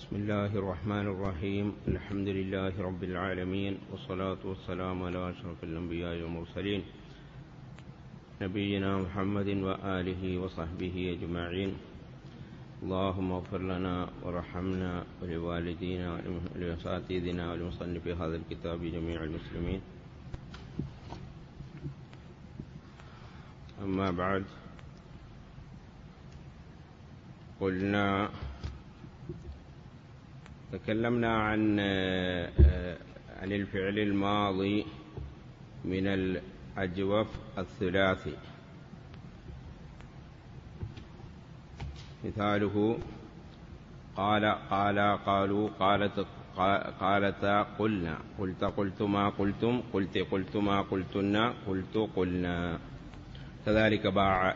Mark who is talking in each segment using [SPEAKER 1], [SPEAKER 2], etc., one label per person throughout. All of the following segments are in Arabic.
[SPEAKER 1] بسم الله الرحمن الرحيم. الحمد لله رب العالمين، والصلاة والسلام على أشرف الأنبياء والمرسلين نبينا محمد وآله وصحبه أجمعين. اللهم اغفر لنا وارحمنا ولوالدينا ولأساتذتنا ولمصنف هذا الكتاب جميع المسلمين. أما بعد، تكلمنا عن الفعل الماضي من الأجوف الثلاثي. مثاله: قالوا، قالتا، قلنا، قلتما، قلتم، قلتما، قلتن، قلنا. كذلك باع،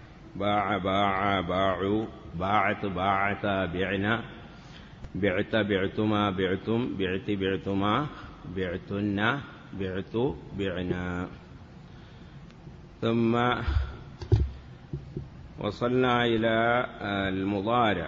[SPEAKER 1] باعوا، باعتا، بعنا، بعتما، بعتم، بعتما، بعتن، بعنا. ثم وصلنا إلى المضارع.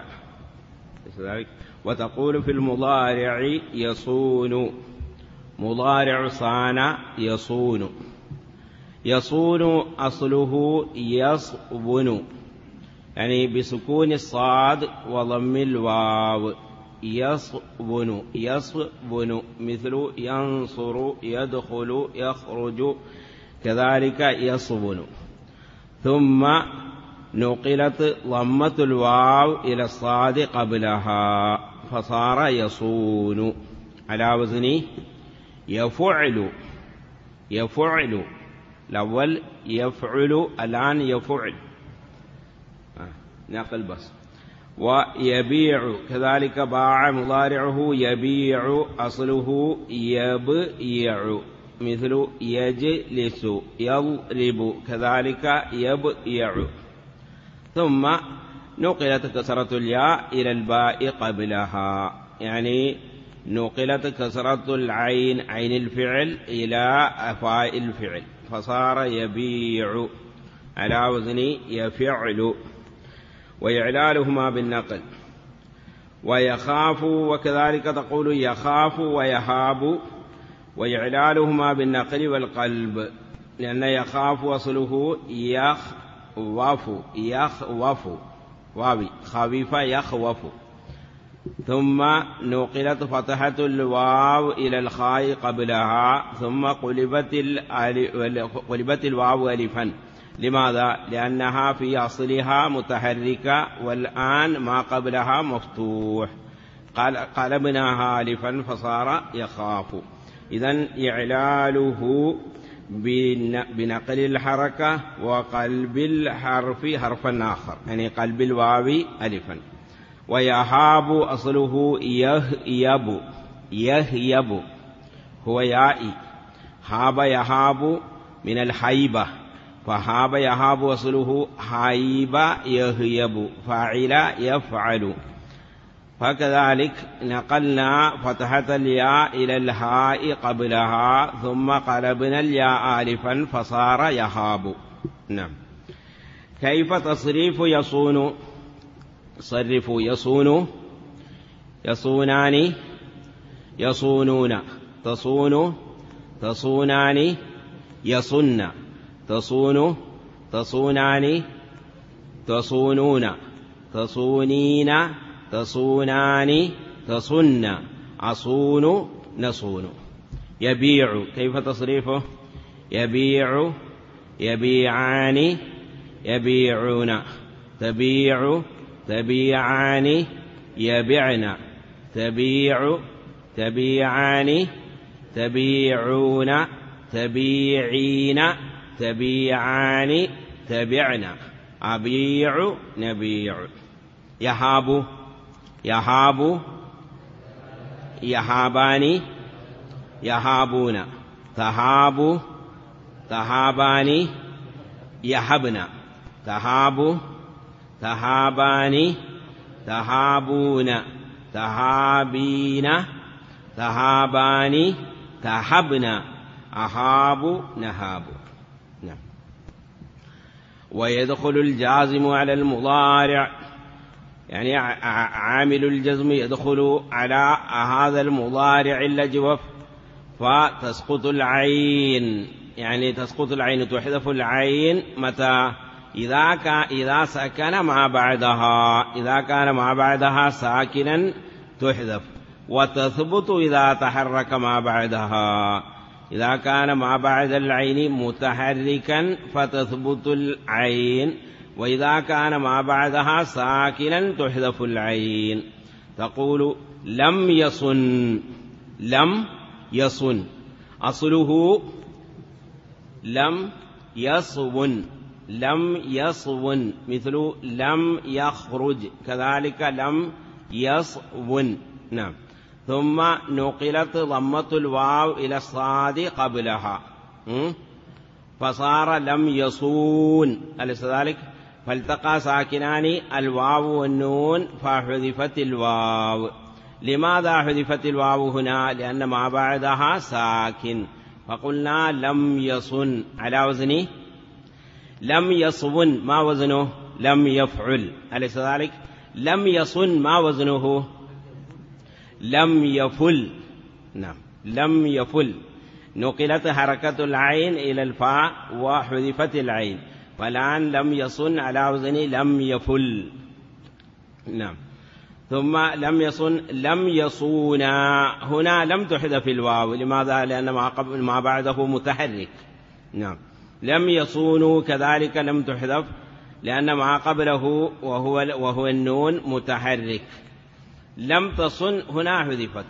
[SPEAKER 1] وتقول في المضارع يصون. مضارع صان يصون. يصون أصله يصبن، يعني بسكون الصاد وضم الواو. يصبن، يصبن، مثل ينصر، يدخل، يخرج، كذلك يصبن. ثم نقلت ضمة الواو إلى الصاد قبلها فصار يصون على وزن يفعل. يفعل الأول يفعل، الآن يفعل، نقل بس. ويبيع كذلك باع مضارعه يبيع أصله يبيع، مثل يجلس، يضرب، كذلك يبيع. ثم نقلت كسرة الياء إلى الباء قبلها، يعني نقلت كسرة العين، عين الفعل، إلى فاء الفعل فصار يبيع على وزن يفعل. وإعلالهما بالنقل. ويخاف، وكذلك تقول يخاف ويهاب، وإعلالهما بالنقل والقلب، لأن يخاف وصله يخوف، يخوف، واوي خفيفة يخوف. ثم نقلت فتحة الواو إلى الخاء قبلها، ثم قلبت الواو ألفا. لماذا؟ لأنها في أصلها متحركة، والآن ما قبلها مفتوح، قلبناها ألفا فصار يخاف. إذن إعلاله بنقل الحركة وقلب الحرف حرفا آخر، يعني قلب الواو ألفا. ويهاب أصله يهيب، يهيب هو يائي. هاب يهاب من الحيبة، فهاب يهاب أصله هايب يهيب، فاعل يفعل. فكذلك نقلنا فتحة الياء إلى الهاء قبلها، ثم قلبنا الياء ألفا فصار يهاب. نعم. كيف تصريف يصون؟ صرف يصون، يصونان، يصونون، تصون، تصونان، يصن، تصون، تصونان، تصونون، تصونين، تصونان، تصن، أصون، نصون. يبيع كيف تصريفه؟ يبيع، يبيعان، يبيعون، تبيع، تبيعان، يبيعن، تبيع، تبيعان، تبيعون، تبيعين، تبيعان، تبعن. أبيع، نبيع. يهاب، يهاب، يهابان، يهابون. تهاب، تهابان، يهبن. تهاب، تهابان، تهابون. تهابين، تهابان، تهبن. أهاب، نهاب. نعم. ويدخل الجازم على المضارع يعني عامل الجزم يدخل على هذا المضارع اللجوف فتسقط العين، يعني تسقط العين تحذف العين متى؟ إذا سكن ما بعدها، إذا كان ما بعدها ساكنا تحذف، وتثبت إذا تحرك ما بعدها، إذا كان ما بعد العين متحركا فتثبت العين، وإذا كان ما بعدها ساكنا تحذف العين. تقول لم يصن، لم يصن أصله لم يصون، لم يصون، مثل لم يخرج كذلك لم يصون. نعم. ثم نقلت ضمة الواو إلى الصاد قبلها فصار لم يصون، أليس ذلك؟ فالتقى ساكنان الواو والنون فحذفت الواو. لماذا حذفت الواو هنا؟ لأن ما بعدها ساكن، فقلنا لم يصن على وزن لم يصون، ما وزنه؟ لم يفعل، أليس ذلك؟ لم يصن ما وزنه؟ لم يفل. نعم، لم يفل. نقلت حركة العين إلى الفاء وحذفت العين، فالآن لم يصن على وزن لم يفل. نعم. ثم لم يصن لم يصونا، هنا لم تحذف الواو. لماذا؟ لأن ما بعده متحرك. نعم. لم يصونوا كذلك لم تحذف لأن ما قبله وهو النون متحرك. لم تصن هنا حذفت.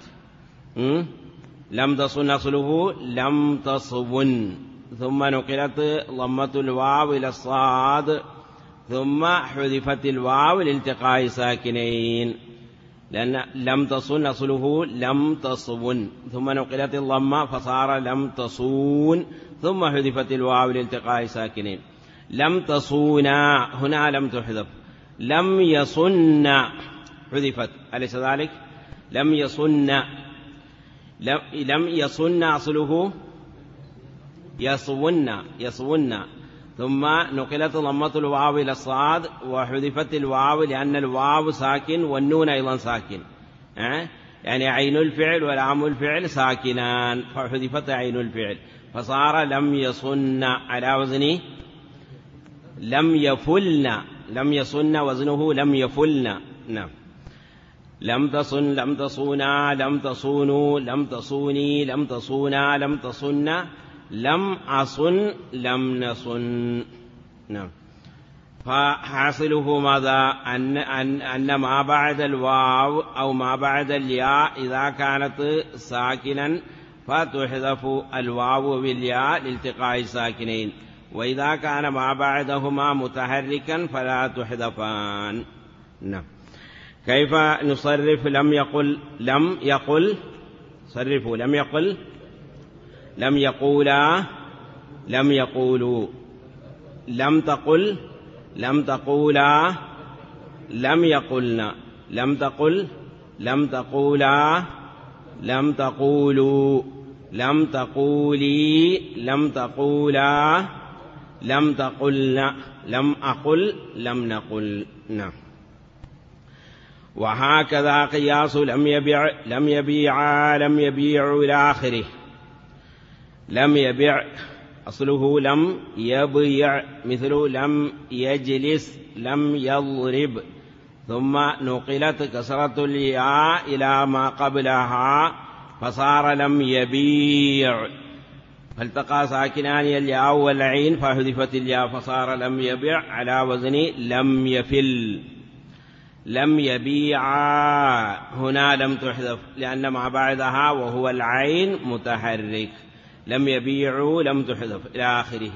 [SPEAKER 1] لم تصن أصله لم تصون، ثم نقلت ضمة الواو إلى الصاد، ثم حذفت الواو لالتقاء ساكنين، لأن لم تصن أصله لم تصون، ثم نقلت الضمة فصار لم تصون، ثم حذفت الواو لالتقاء ساكنين. لم تصونا هنا لم تحذف. لم يصن حذفت، أليس ذلك؟ لم يصن، لم يصن أصله يصون، ثم نقلت ضمة الواو إلى الصاد وحذفت الواو لأن الواو ساكن والنون أيضا ساكن، يعني عين الفعل ولام الفعل ساكنان، فحذفت عين الفعل فصار لم يصن على وزن لم يفلن. لم يصن وزنه لم يفلن. نعم. لم تصن لم تصونا لم تصونوا لم تصوني لم تصونا لم تصن لم أصن لم نصن. نعم. فحاصله ماذا؟ أن ما بعد الواو أو ما بعد الياء إذا كانت ساكنا فتحذف الواو بالياء لالتقاء الساكنين، وإذا كان ما بعدهما متحركا فلا تحذفان. نعم. كيف نصرف لم يقل؟ لم يقل صرفوا لم يقل، لم يقولا، لم يقولوا، لم تقل، لم تقولا، لم يقلنا، لم تقل، لم تقولا، لم تقولوا، لم تقولي، لم تقولا، لم تقلنا، لم أقل، لم نقل. نعم. وهكذا قياس لم يبيع، لم يبيعا، لم يبيع إلى آخره. لم يبيع أصله لم يبيع، مثل لم يجلس، لم يضرب، ثم نقلت كسرة الياء إلى ما قبلها فصار لم يبيع، فالتقى ساكنان الياء والعين فحذفت الياء فصار لم يبيع على وزن لم يفل. لم يبيعا هنا لم تحذف لأن ما بعدها وهو العين متحرك. لم يبيعوا لم تحذف إلى آخره.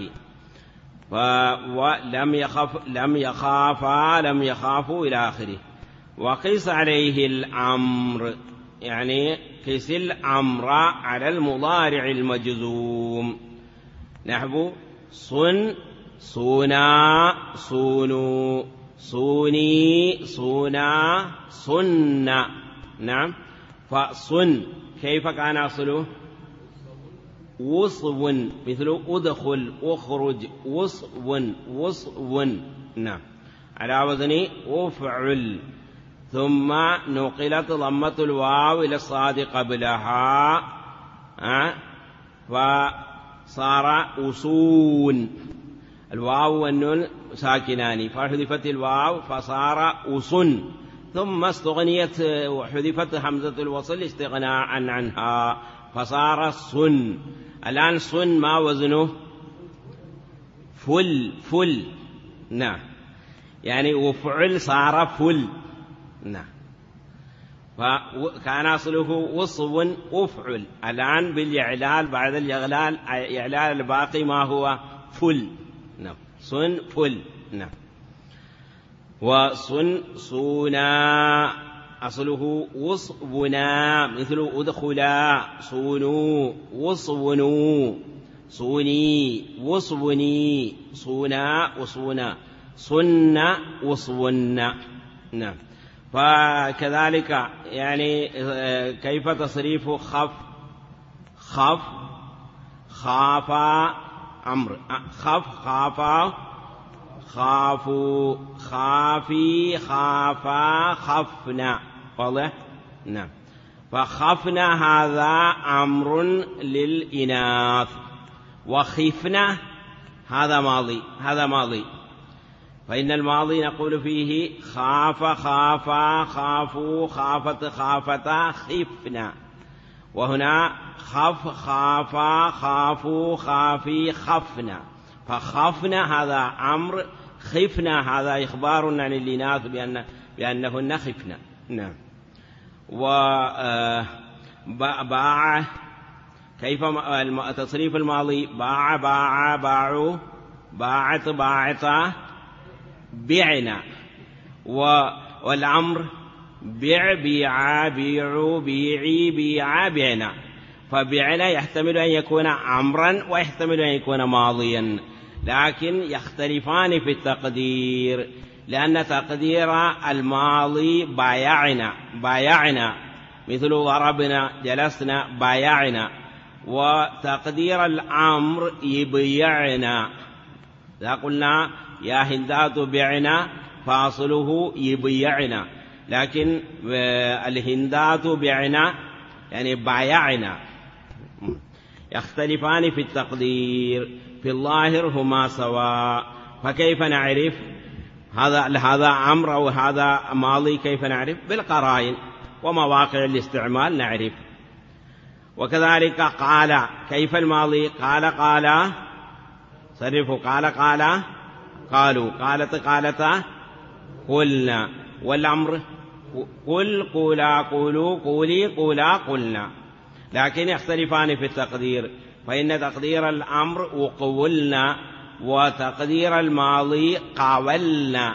[SPEAKER 1] ولم يخف، لم يخافا، لم يخافوا إلى آخره. وقيس عليه الأمر، يعني قيس الأمر على المضارع المجزوم، نحو صن، صونا، صونوا، صوني، صونا، صن. نعم. فصن كيف كان أصله؟ وصو، مثل أدخل، أخرج، وصو، وصو. نعم. على وزن أفعل. ثم نقلت ضمة الواو إلى الصاد قبلها فصار أصون، الواو والنون ساكنان فحذفت الواو فصار أصن، ثم استغنيت وحذفت همزة الوصل استغناء عنها فصار صن. الآن صن ما وزنه؟ فل. نعم، يعني وفعل صار فل. نعم، فكان أصله وصو أفعل، الآن بالإعلال بعد الإعلال إعلال الباقي ما هو؟ فل. نعم، صن فل. نعم، وصن صونا أصله وصبنا، مثل أدخلا صونوا وصونوا، صوني وصوني، صونا وصونا، صن وصونا. نعم، فكذلك يعني كيف تصريف خف؟ خافا عمرو، خافا خافوا، خافي خافا خفنا، واضح؟ نعم، فخفنا هذا أمر للإناث، وخفنا هذا ماضي، فإن الماضي نقول فيه خاف خافا خافوا خافت خافتا خفنا، وهنا خف خافا خافوا خافي خفنا، فخفنا هذا أمر، خفنا هذا إخبار عن الإناث بأنهن خفنا. نعم، وباع كيف تصريف الماضي؟ باع باعوا، باعت باعتا، بعنا، والأمر بيع بيعا بيعوا بيعي بيعا بعنا، فبعنا يحتمل أن يكون أمرا ويحتمل أن يكون ماضيا، لكن يختلفان في التقدير، لأن تقدير الماضي بايعنا مثل ضربنا جلسنا بايعنا، وتقدير الأمر يبيعنا، إذا قلنا يا هندات بعنا فاصله يبيعنا، لكن الهندات بعنا يعني بايعنا، يختلفان في التقدير، في الظاهر هما سواء، فكيف نعرف هذا أمر أو هذا ماضي؟ كيف نعرف؟ بالقرائن ومواقع الاستعمال نعرف. وكذلك قال، كيف الماضي؟ قال صرفوا، قال قالوا، قالت قلنا، والأمر قل قولا قولوا قولي قولا قلنا، لكن يختلفان في التقدير، فإن تقدير الأمر وقولنا، وتقدير الماضي قاولنا،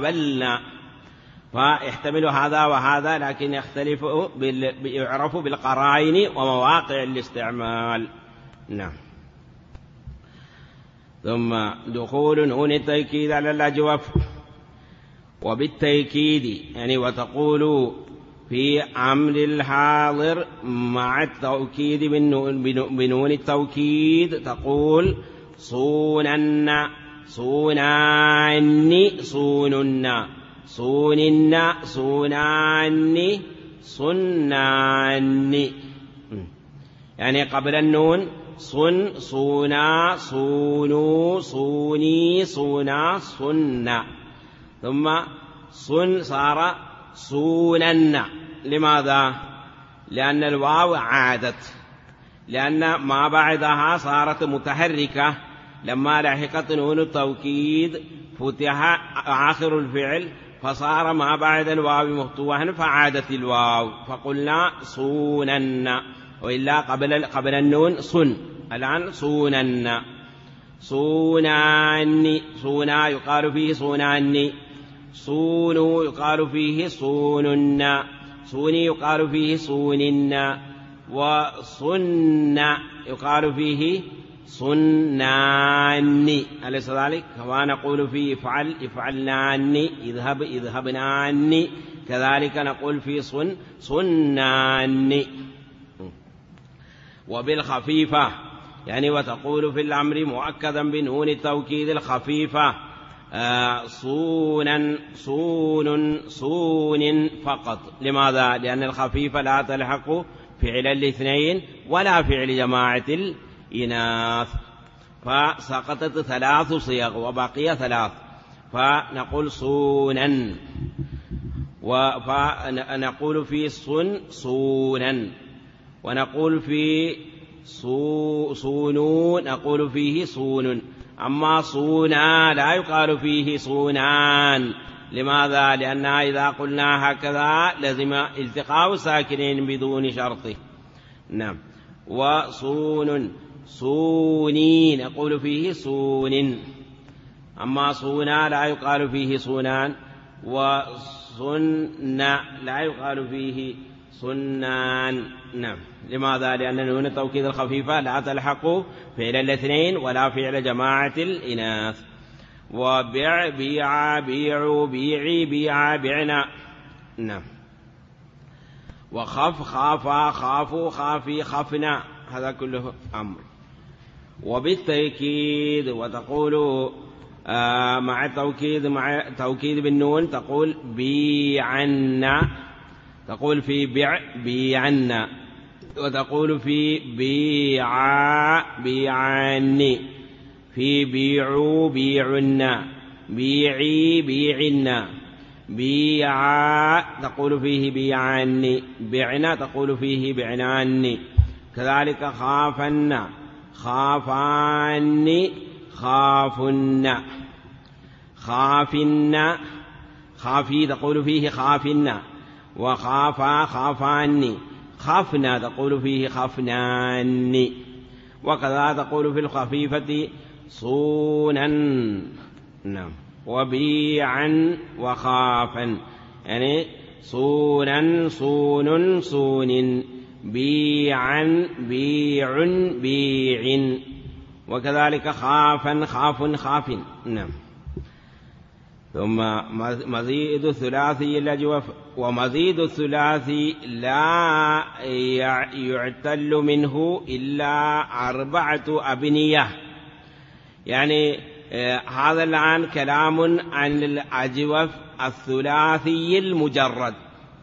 [SPEAKER 1] فيحتمل هذا وهذا، لكن يختلف يعرف بالقرائن ومواقع الاستعمال. نعم. ثم دخول نون التأكيد على الأجوف، وبالتأكيد يعني وتقول في أمر الحاضر مع التأكيد بنون التوكيد، تقول صونن صونان صونن صونن صونان صنان، يعني قبل النون صن صونا صونوا صوني صونا صن، ثم صن صار صونن. لماذا؟ لأن الواو عادت، لأن ما بعدها صارت متحركة، لما لحقت نون التوكيد فتح آخر الفعل فصار ما بعد الواو مفتوحا فعادت الواو، فقلنا صونن، وإلا قبل النون صن، الآن صونن. صونان صونا يقال فيه صونان، صونوا يقال فيه صونن، صوني يقال فيه صونن، وصن يقال فيه صنان، أليس ذلك؟ كما نقول فيه افعل افعلنان، اذهب اذهبنان، كذلك نقول في صنان. وبالخفيفة يعني وتقول في الأمر مؤكدا بنون التوكيد الخفيفة، صونا صون صون فقط. لماذا؟ لأن الخفيفة لا تلحق فعل الاثنين ولا فعل جماعة الإناث، فسقطت 3 صيغ وبقي 3، فنقول صونا، ونقول في صن صونا، ونقول في صونون نقول فيه صون. أما صونا لا يقال فيه صونان. لماذا؟ لأنها إذا قلنا هكذا لزم التقاء ساكنين بدون شرط. نعم. وصون صوني نقول فيه صون. أما صونا لا يقال فيه صونان، وصن لا يقال فيه صنان. نعم. لماذا؟ لأن نون التوكيد الخفيفة لا تلحق فعل الاثنين ولا فعل جماعة الإناث. وبيع بيع بيعوا بيعي بيعا بيعنا. نعم. وخف خافا خافوا خافي خفنا، هذا كله أمر. وبالتأكيد، وتقول مع التوكيد مع توكيد بالنون تقول بيعنا، تقول في بيع بيعنا، وتقول في بيعا بيعاني، في بيعوا بيعنا، بيعي بيعنا، بيعا تقول فيه بيعاني، بعنا تقول فيه بعناني. كذلك خافن خافاني خافن، خافن خافي تقول فيه خافن، وخافا خافاني، خفنا تقول فيه خفناني. وكذا تقول في الخفيفة صونا. نعم. وبيعا وخافا، يعني صونا صون صون، بيعا بيع بيع، وكذلك خافا خاف خاف. نعم. ثم مزيد الثلاثي الأجوف. ومزيد الثلاثي لا يعتل منه إلا 4 أبنية. يعني هذا الآن كلام عن الأجوف الثلاثي المجرد،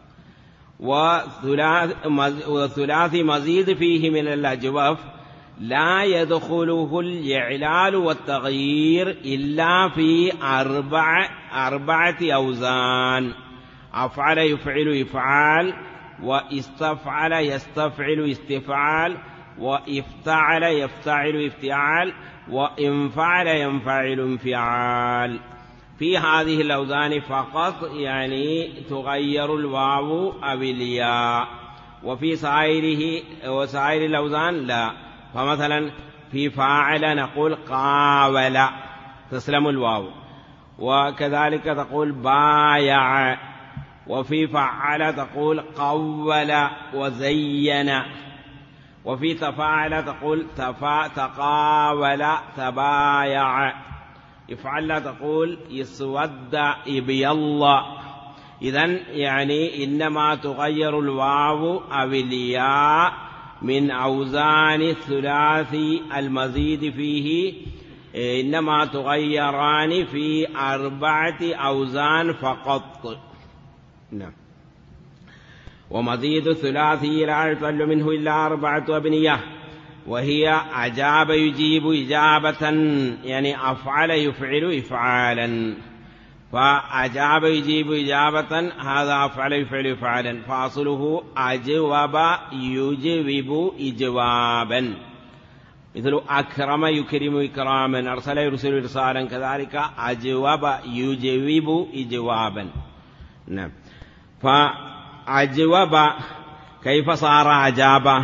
[SPEAKER 1] والثلاثي مزيد فيه من الأجوف لا يدخله الإعلال والتغيير إلا في 4 أوزان: أفعل يفعل إفعال، واستفعل يستفعل استفعال، وافتعل يفتعل افتعال، وانفعل ينفعل انفعال. في هذه الأوزان فقط يعني تغير الواو أو الياء، وفي وسائر الأوزان لا. فمثلا في فاعل نقول قاول تسلم الواو، وكذلك تقول بايع، وفي فعل تقول قول وزين، وفي تفاعل تقول تقاول تبايع، افعل تقول يسود ابيض. إذن يعني إنما تغير الواو أو الياء من أوزان الثلاثي المزيد فيه، إنما تغيران في 4 أوزان فقط. نعم. ومزيد الثلاثي لا يعتل منه إلا 4 أبنية، وهي أجاب يجيب إجابة، يعني أفعل يفعل إفعالا. فأجاب يجيب إجابة هذا أفعل يفعل إفعالا، فأصله أجوب يجوب إجوابا، مثل أكرم يكرم إكراما، أرسل يرسل إرسالا، كذلك أجوب يجوب إجوابا. نعم. فأجوب كيف صار أجاب؟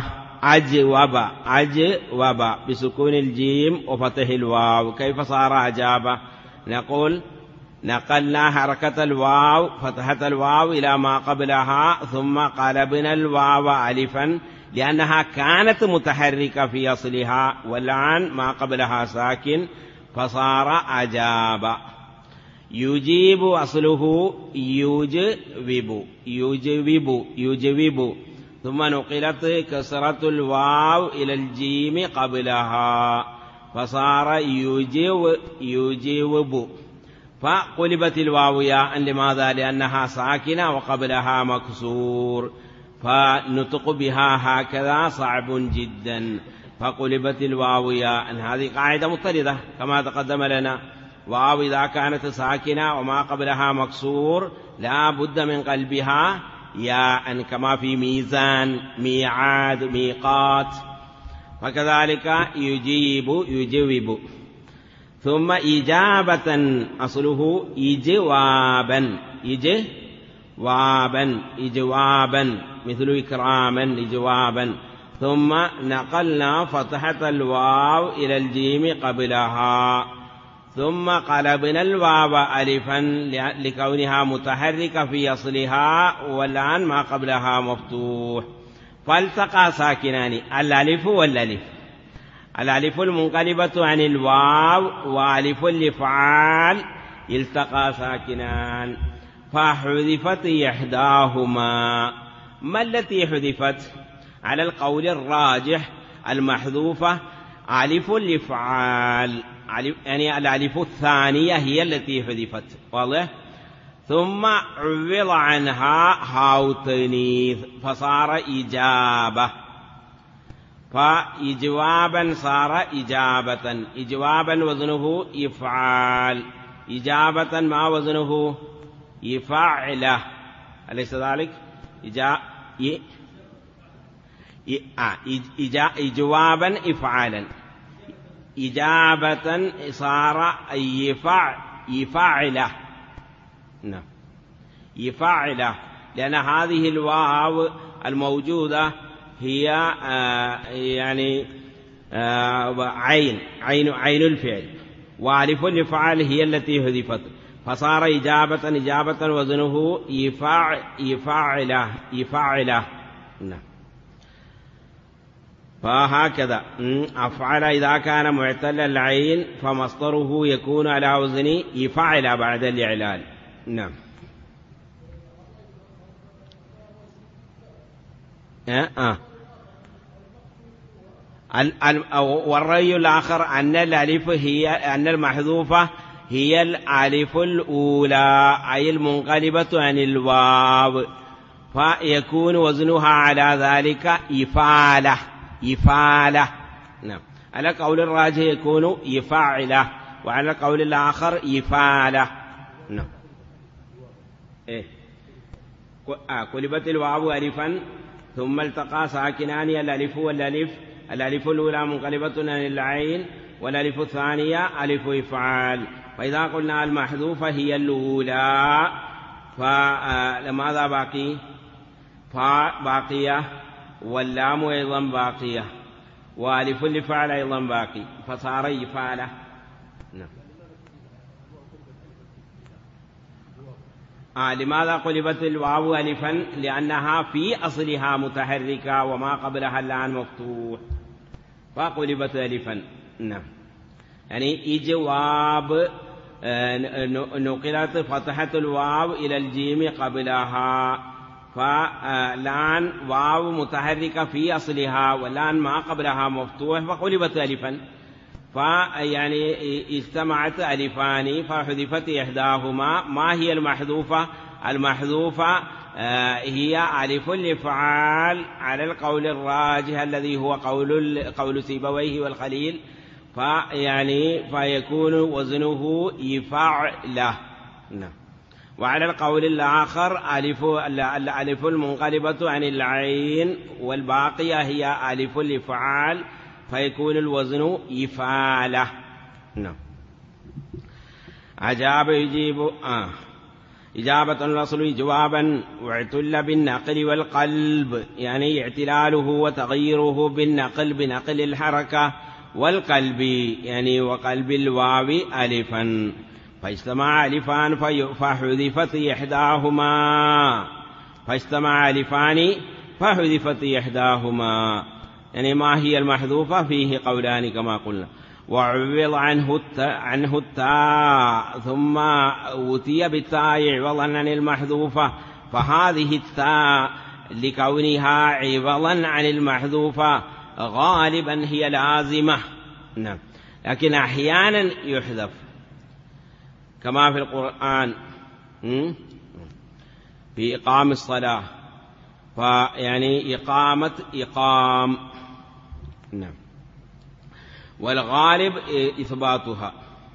[SPEAKER 1] أجوب بسكون الجيم وفتح الواو. كيف صار أجاب؟ نقول نقلنا حركة الواو فتحة الواو إلى ما قبلها، ثم قلبنا الواو ألفا لأنها كانت متحركة في أصلها، والآن ما قبلها ساكن فصار أجاب. يجيب أصله يجوب، ثم نقلت كسرة الواو إلى الجيم قبلها فصار يجوب. فقلبت الواو ياء. لماذا؟ لأنها ساكنة وقبلها مكسور، فنطق بها هكذا صعب جدا. فقلبت الواو ياء، هذه قاعدة مضطردة كما تقدم لنا. واو إذا كانت ساكنة وما قبلها مكسور لا بد من قلبها ياء، كما في ميزان، ميعاد، ميقات. فكذلك يجيب، يجوب. ثم إجابة، أصله إجوابا، إجوابا، إجوابا، مثل إكراما، إجوابا. ثم نقلنا فتحة الواو إلى الجيم قبلها، ثم قلبنا الواو ألفا لكونها متحركة في أصلها، والآن ما قبلها مفتوح. فالتقى ساكنان، الألف والألف، الألف المنقلبة عن الواو وألف الإفعال التقى ساكنان، فحذفت إحداهما. ما التي حذفت؟ على القول الراجح المحذوفة ألف الإفعال، يعني الألف الثانية هي التي حذفت، واضح؟ ثم عوض عنها هاء التأنيث فصار إجابة، فإجوابا صار إجابة. إجوابا وزنه إفعال، إجابة ما وزنه يفعله، أليس ذلك؟ إجوابا إفعالا، إجابة صار يفعله، نعم يفعله، لأن هذه الواو الموجودة هي يعني عين الفعل، وألف الإفعال هي التي حذفت، فصار إجابة وزنه يفعله، نعم. فهكذا أفعل إذا كان معتل العين فمصدره يكون على وزن يفعل بعد الإعلال، نعم. والرأي الآخر أن الألف هي أن المحذوفة هي الألف الأولى، أي المنقلبة عن الواو، فيكون وزنها على ذلك إفالة، إفالة، نعم. على قول الراجح يكون يفعله، وعلى قول الآخر يفالة، نعم. قلبت الواو ألفا ثم التقى ساكنان الألف والألف، الألف الأولى منقلبة عن العين والألف الثانية ألف إفعال. فإذا قلنا المحذوفة هي الأولى فلماذا باقي؟ باقية، واللام أيضا باقية، وألف الإفعال أيضا باقي، فصار إفعالة، نعم. لماذا قلبت الواو ألفا؟ لأنها في أصلها متحركة وما قبلها الآن مفتوح، فقلبت ألفا، نعم. يعني إجواب نقلت فتحة الواو إلى الجيم قبلها، فالآن واو متحركة في أصلها والآن ما قبلها مفتوح فقلبت ألفا، فيعني اجتمعت ألفان فحذفت إحداهما. ما هي المحذوفة؟ المحذوفة هي ألف الإفعال على القول الراجح الذي هو قول سيبويه والخليل، فيكون وزنه يفعله، نعم. وعلى القول الآخر الألف المنقلبة عن العين والباقية هي ألف الإفعال فيكون الوزن إفالة، نعم. أجاب يجيب إجابة الأصل جوابا، واعتل بالنقل والقلب، يعني اعتلاله وتغييره بالنقل بنقل الحركة، والقلب يعني وقلب الواو ألفا، فاجتمع ألفان فحذفت إحداهما، فاجتمع ألفان فحذفت إحداهما. يعني ما هي المحذوفة؟ فيه قولان كما قلنا. وعوض عنه التاء ثم أوتي بالتاء عوضا عن المحذوفة، فهذه التاء لكونها عوضا عن المحذوفة غالبا هي لازمة، نعم، لكن أحيانا يحذف، كما في القرآن في إقام الصلاة، فيعني إقام. نعم. والغالب إثباتها.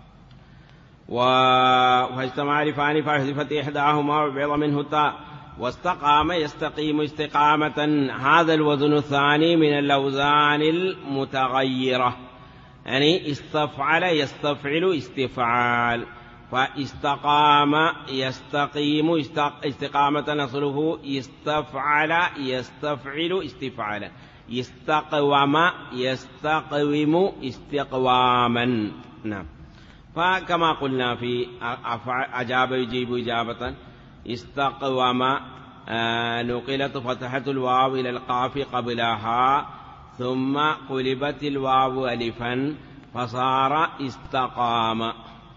[SPEAKER 1] واجتمع ألفان فحذفت إحداهما وعوض منه تاء، واستقام يستقيم استقامة. هذا الوزن الثاني من الأوزان المتغيرة، يعني استفعل يستفعل استفعال، فاستقام يستقيم استقامة أصله يستفعل يستفعل استفعالا، استقوم يستقوم استقواما. نعم. فكما قلنا في أجاب يجيب إجابة، استقوم نقلت فتحة الواو إلى القاف قبلها، ثم قلبت الواو ألفا فصار استقام.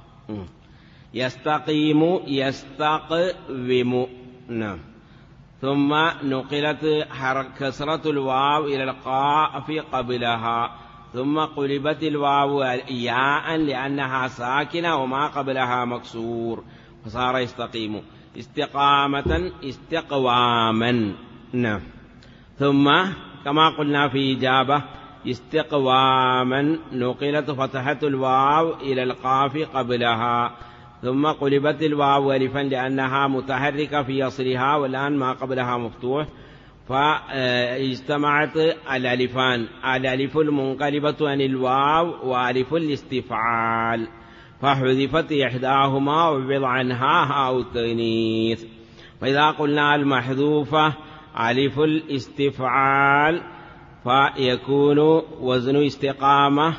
[SPEAKER 1] يستقيم يستقوم. نعم. ثم نقلت كسرة الواو إلى القاف قبلها، ثم قلبت الواو ياء لأنها ساكنة وما قبلها مكسور فصار يستقيم. استقامة استقواما. نعم. ثم كما قلنا في إجابة استقواما نقلت فتحة الواو إلى القاف قبلها، ثم قلبت الواو ألفا لأنها متحركة في أصلها والآن ما قبلها مفتوح، فاجتمعت الألفان، الألف المنقلبة عن الواو وألف الاستفعال، فحذفت إحداهما وعوض عنها هاء التأنيث. فإذا قلنا المحذوفة ألف الاستفعال فيكون وزن استقامة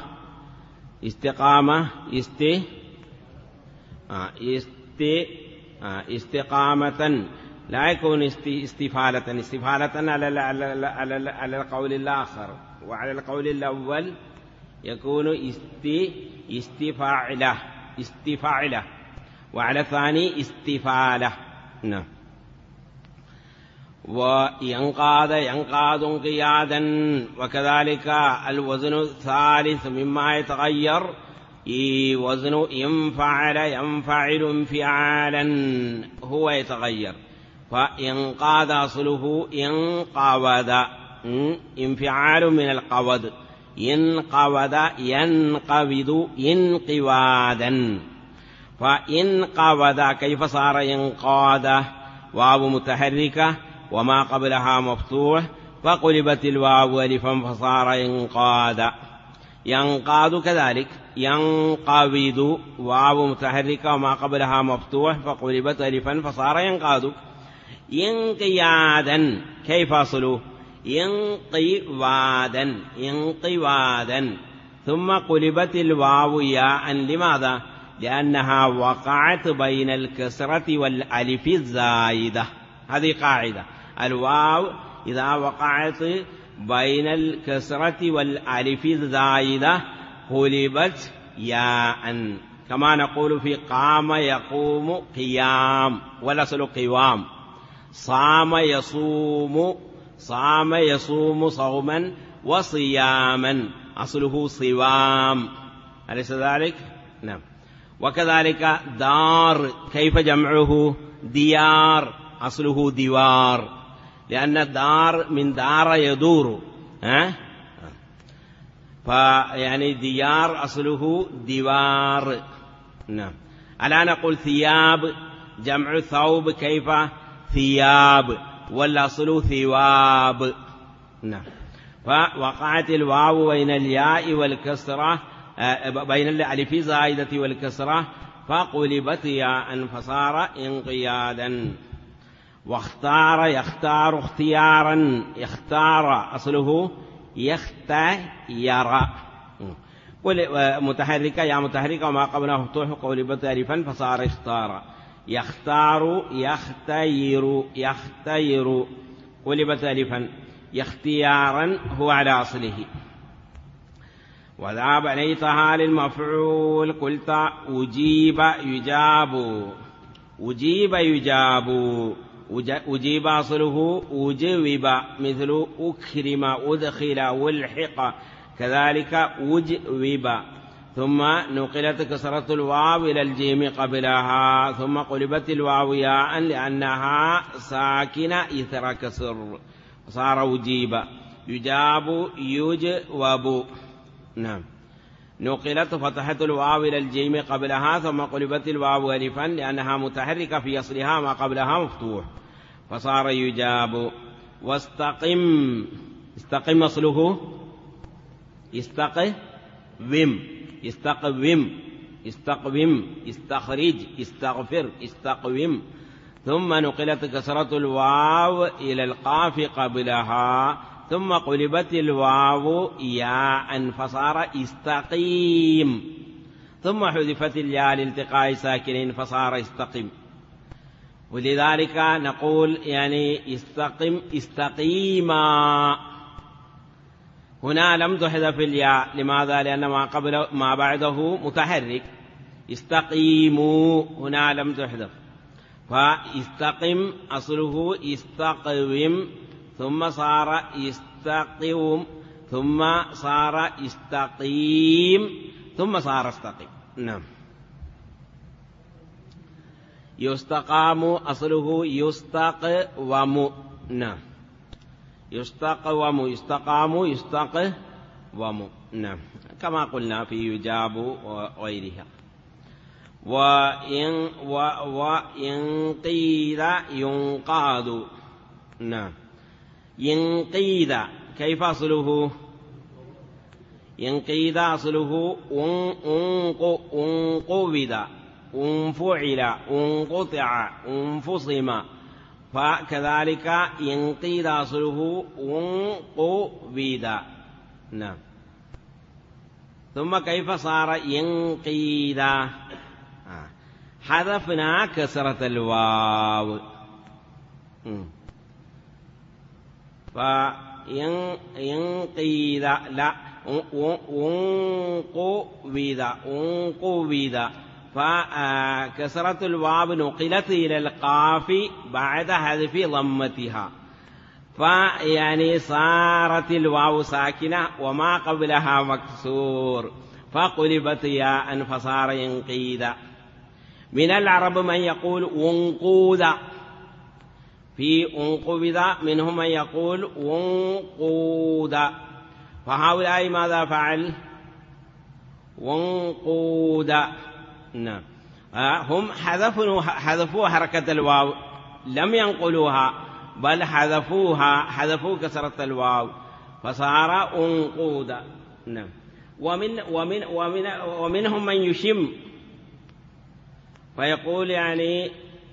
[SPEAKER 1] استقامة، لا يكون استفالة. استفالة على القول الآخر، وعلى القول الأول يكون استفاعلة، وعلى الثاني استفالة. نعم. وينقاد انقيادا. وكذلك الوزن الثالث مما يتغير وزن ينفعل انفعالا هو يتغير، فإنقاد أصله انقود، انفعال من القود، ينقود ينقود انقوادا. فإنقود كيف صار ينقاد؟ واو متحركة وما قبلها مفتوح، فقلبت الواو ألفا فصار ينقاد. ينقاد كذلك ينقبض، واو متحركة وما قبلها مفتوح فقلبت ألفا فصار ينقاد. انقيادا كيف أصله؟ انقوادا ثم قلبت الواو ياء. لماذا؟ لأنها وقعت بين الكسرة والألف الزائدة. هذه قاعدة، الواو إذا وقعت بين الكسرة والألف الزائدة قلبت ياء، كما نقول في قام يقوم قيام والأصل قوام. صام يصوم صوما وصياما، أصله صوام، أليس ذلك؟ نعم. وكذلك دار كيف جمعه؟ ديار، أصله دوار، لأن الدار من دار يدور، فيعني ديار أصله دوار. نعم. الآن نقول ثياب، جمع ثوب كيف؟ ثياب، والأصل ثواب. نعم. فوقعت الواو بين الياء والكسرة، بين الألف زائدة والكسرة، فقلبت ياء فصار انقيادا. واختار يختار اختيارا، يختار أصله يختير، متحركة يا متحركة وما قبله مفتوح قلبت ألفا فصار اختار. يختار يختير قلبت ألفا. يختيارا هو على أصله. وذا بنيتها للمفعول قلت أجيب يجاب، أجيب أصله أجوب، مثل أكرم أدخل والحق، كذلك أجوب. ثم نقلت كسرة الواو إلى الجيم قبلها ثم قلبت الواو ياء لأنها ساكنة إثر كسر صار وجيب يجاب يجوب. نعم. نقلت فتحة الواو إلى الجيم قبلها ثم قلبت الواو ألفا لأنها متحركة في أصلها ما قبلها مفتوح فصار يجاب. واستقم استقم أصله استقوم استقوم استقوم استخرج استغفر استقوم. ثم نقلت كسرة الواو إلى القاف قبلها ثم قلبت الواو ياء فصار استقيم ثم حذفت الياء لالتقاء ساكنين فصار استقم. ولذلك نقول يعني استقم استقيما. هنا لم تحذف الياء. لماذا؟ لأن ما بعده متحرك. استقيموا هنا لم تحذف. فاستقم أصله استقوم ثم صار استقوم ثم صار استقيم ثم صار استقيم. نعم. يستقام أصله يستقوم. نعم. يستقوم يستقام يستقوم. نعم. كما قلنا في يجاب وغيرها. وإن قيل ينقاد. نعم. ينقيد كيف أصله؟ ينقيد أصله انقبض انفعل انقطع انفصم فكذلك ينقيد أصله انقبض. نعم. ثم كيف صار ينقيد؟ حذفنا كسرة الواو فينقيد لا انقبض فكسرة الواو نقلت إلى القاف بعد حذف ضمتها فيعني صارت الواو ساكنة وما قبلها مكسور فقلبت ياء فصار ينقيد. من العرب من يقول انقود في انقبض منهم من يقول انقود فهؤلاء ماذا فعل؟ انقود. نعم. هم حذفوا حركة الواو لم ينقلوها بل حذفوا كسرة الواو فصار انقود. نعم. ومنهم من يشم فيقول يعني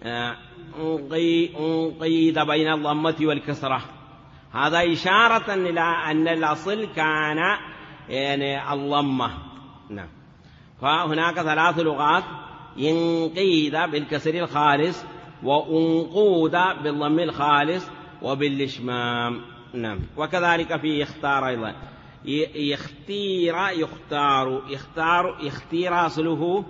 [SPEAKER 1] انقيد بين الضمة والكسرة. هذا إشارة إلى أن الأصل كان يعني الضمة. نعم. فهناك ثلاث لغات ينقيد بالكسر الخالص وانقود بالضم الخالص وبالإشمام. نعم. وكذلك في يختار أيضا يختير يختار يختير أصله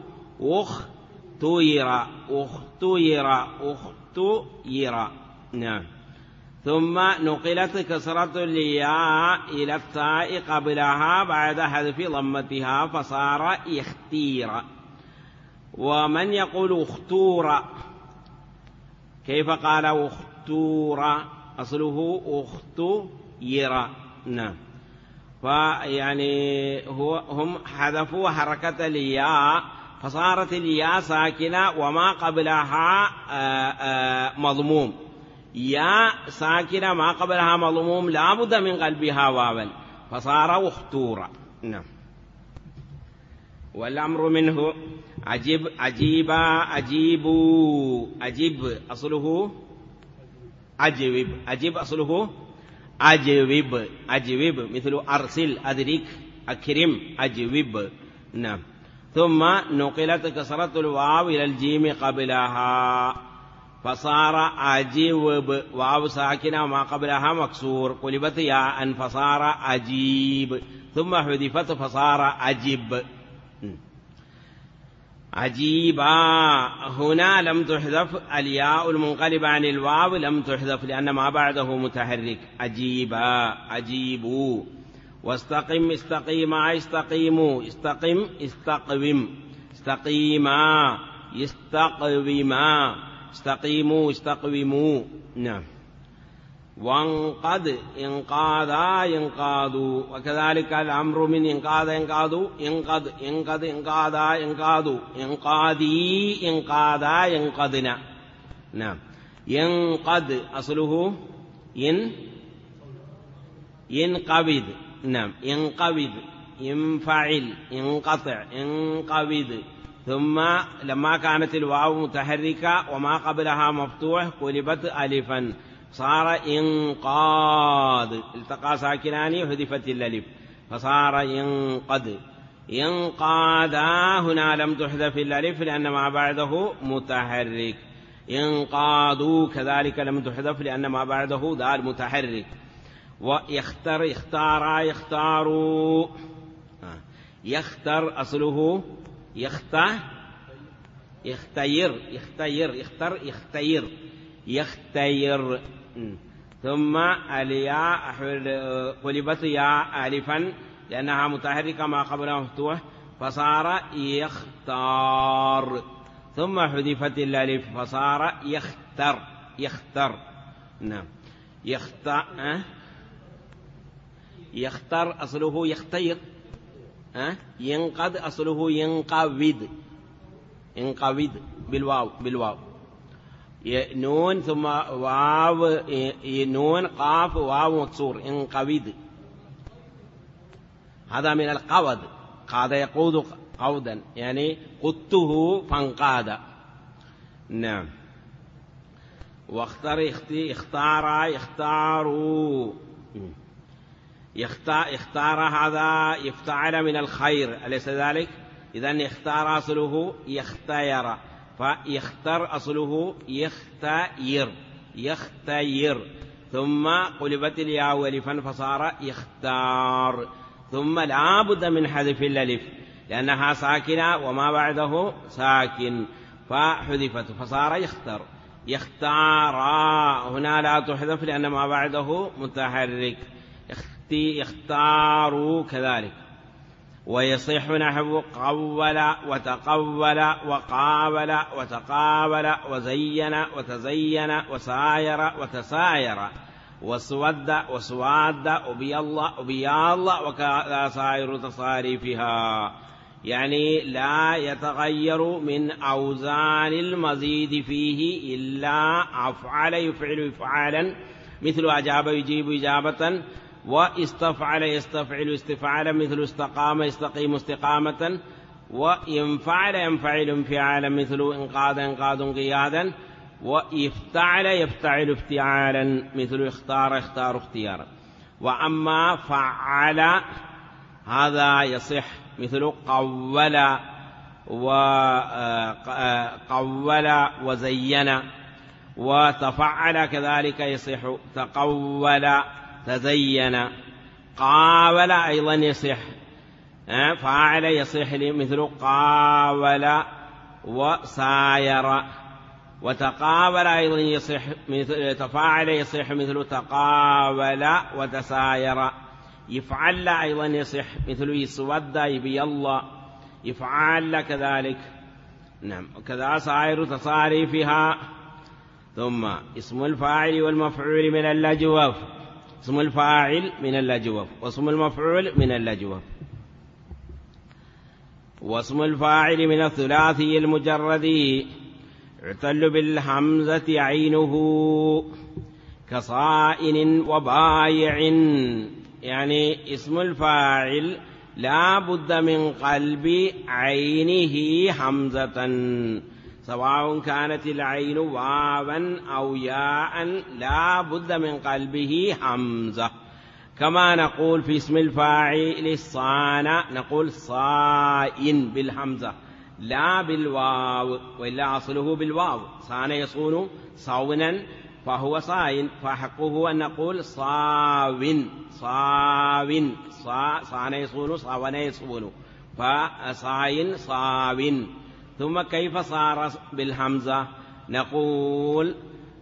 [SPEAKER 1] اختير. نعم. ثم نقلت كسرة الياء إلى التاء قبلها بعد حذف ضمتها فصار يختير. ومن يقول اختور كيف قال اختور؟ أصله اختير. نعم. فيعني هم حذفوا حركة الياء فصارت الياء ساكنة وما قبلها مضموم. ياء ساكنة ما قبلها مضموم لا بد من قلبها واوا فصار اختورا. نعم. والأمر منه عجيبا أجيبوا أجب أصله أجب أصله أجوب مثل أرسل أدرك أكرم أجوب. نعم. ثم نقلت كسرة الواو إلى الجيم قبلها فصار أجوب واو ساكنة وما قبلها مكسور قلبت ياء فصار أجيب ثم حذفت فصار أجب. عجيبا هنا لم تحذف الياء المنقلبة عن الواو لم تحذف لأن ما بعده متحرك. عجيبا أجيبوا. واستقم استقيما استقيموا استقم استقوم استقيما يستقوما استقيموا استقوموا. نعم. وانقض انقاذا ينقاذوا، وكذلك الأمر من انقاذ ينقاذوا انقض انقض انقاذا ينقاذوا انقاذي انقاذا ينقذنا. نعم. ينقض أصله ينقبض. نعم. ينقبض ينفعل ينقطع ينقبض. ثم لما كانت الواو متحركة وما قبلها مفتوح قلبت ألفا صار إنقاذ، التقى ساكنان حذفت الألف فصار ينقذ. ينقاذا هنا لم تحذف الألف لأن ما بعده متحرك. ينقاذوا كذلك لم تحذف لأن ما بعده دال متحرك. ويختر يختارا يختاروا. يختر أصله يختير يختير يختر يختير يختير. ثم الياء قلبت ياء ألفا لأنها متحركة ما قبلها مفتوح فصار يختار. ثم حذفت الألف فصار يختر يختر. نعم. يختر أصله يختير. ينقض أصله ينقبض ينقبض بالواو نون ثم واو نون قاف واو مكسور انقبض. هذا من القبض، قاد يقود قودا يعني قدته فانقاد. نعم. واختار اختار يختاروا. اختار هذا يفتعل من الخير أليس ذلك؟ إذن اختار أصله يختير فيختار أصله يختير يختير. ثم قلبت الياء ألفا فصار يختار. ثم لا بد من حذف الألف لأنها ساكنة وما بعده ساكن فحذفت فصار يختار. يختار هنا لا تحذف لأن ما بعده متحرك. يختاروا كذلك. ويصح نحو قول وتقول وقابل وتقابل وزين وتزين وساير وتساير وسود وسواد وبياض وكذا سائر تصاريفها، يعني لا يتغير من أوزان المزيد فيه إلا أفعل يفعل إفعالا مثل أجاب يجيب إجابة، واستفعل يستفعل استفعالا مثل استقام يستقيم استقامة، وينفعل ينفعل انفعالا مثل انقاذ انقاذ قيادا، ويفتعل يفتعل افتعالا مثل اختار اختار اختيارا. وأما فعل هذا يصح مثل قول وقول وزين، وتفعل كذلك يصح تقول تزين. قاول أيضا يصح فاعل يصح مثل قاول وساير، وتقابل أيضا يصح مثل تفاعل يصح مثل تقاول وتساير. يفعل أيضا يصح مثل يسود يبيض يفعل كذلك. نعم. وكذا سائر تصاريفها. ثم اسم الفاعل والمفعول من اللجوف. اسم الفاعل من اللجوف واسم المفعول من اللجوف. واسم الفاعل من الثلاثي المجرد يعتل بالهمزة عينه كصائن وبايع، يعني اسم الفاعل لا بد من قلب عينه همزة، سواء كانت العين واوا أو ياء لا بد من قلبه همزة. كما نقول في اسم الفاعل الصان نقول صائن بالهمزة لا بالواو، وإلا أصله بالواو. صان يصون صونا فهو صائن، فحقه أن نقول صاون صاون صان يصون صاون يصون فصائن صاون. ثم كيف صار بالهمزة؟ نقول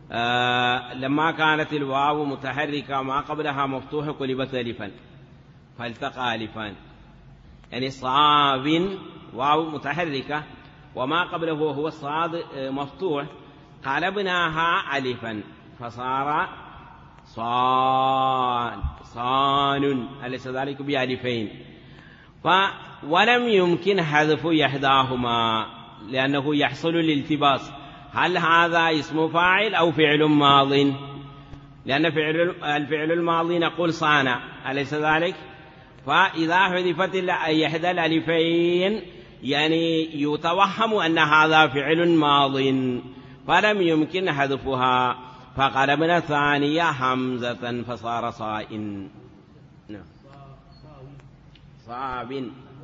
[SPEAKER 1] لما كانت الواو متحركة ما قبلها مفتوح قلبت ألفا فالتقى ألفان، يعني صاب واو متحركة وما قبله هو الصاد مفتوح، قلبناها ألفا فصار صان أليس ذلك بألفين؟ ولم يمكن حذف إحداهما لأنه يحصل الالتباس، هل هذا اسم فاعل أو فعل ماض؟ لأن الفعل الماضي نقول صان أليس ذلك؟ فإذا حذفت إحدى الألفين يعني يتوهم أن هذا فعل ماض فلم يمكن حذفها، فقلبنا الثانية همزة فصار صائن. صاب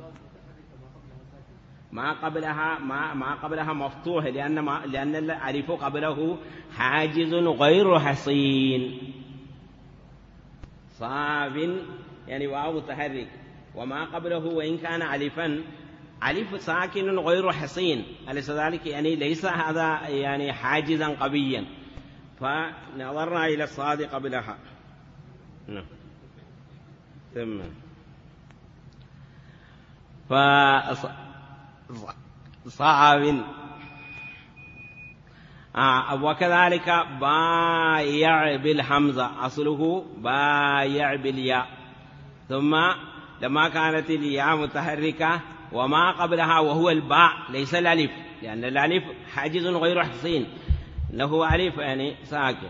[SPEAKER 1] ما قبلها مفتوح لأن الألف قبله حاجز غير حصين. صاب يعني واو متحرك وما قبله وإن كان ألفا ألف ساكن غير حصين أليس ذلك؟ يعني ليس هذا يعني حاجزا قويا، فنظرنا إلى الصاد قبلها. ثم صعب وكذلك بايع بالحمزة أصله بايع بالياء، ثم لما كانت الياء متحركة وما قبلها وهو الباء ليس الألف لأن الألف حاجز غير حصين له ألف يعني ساكن،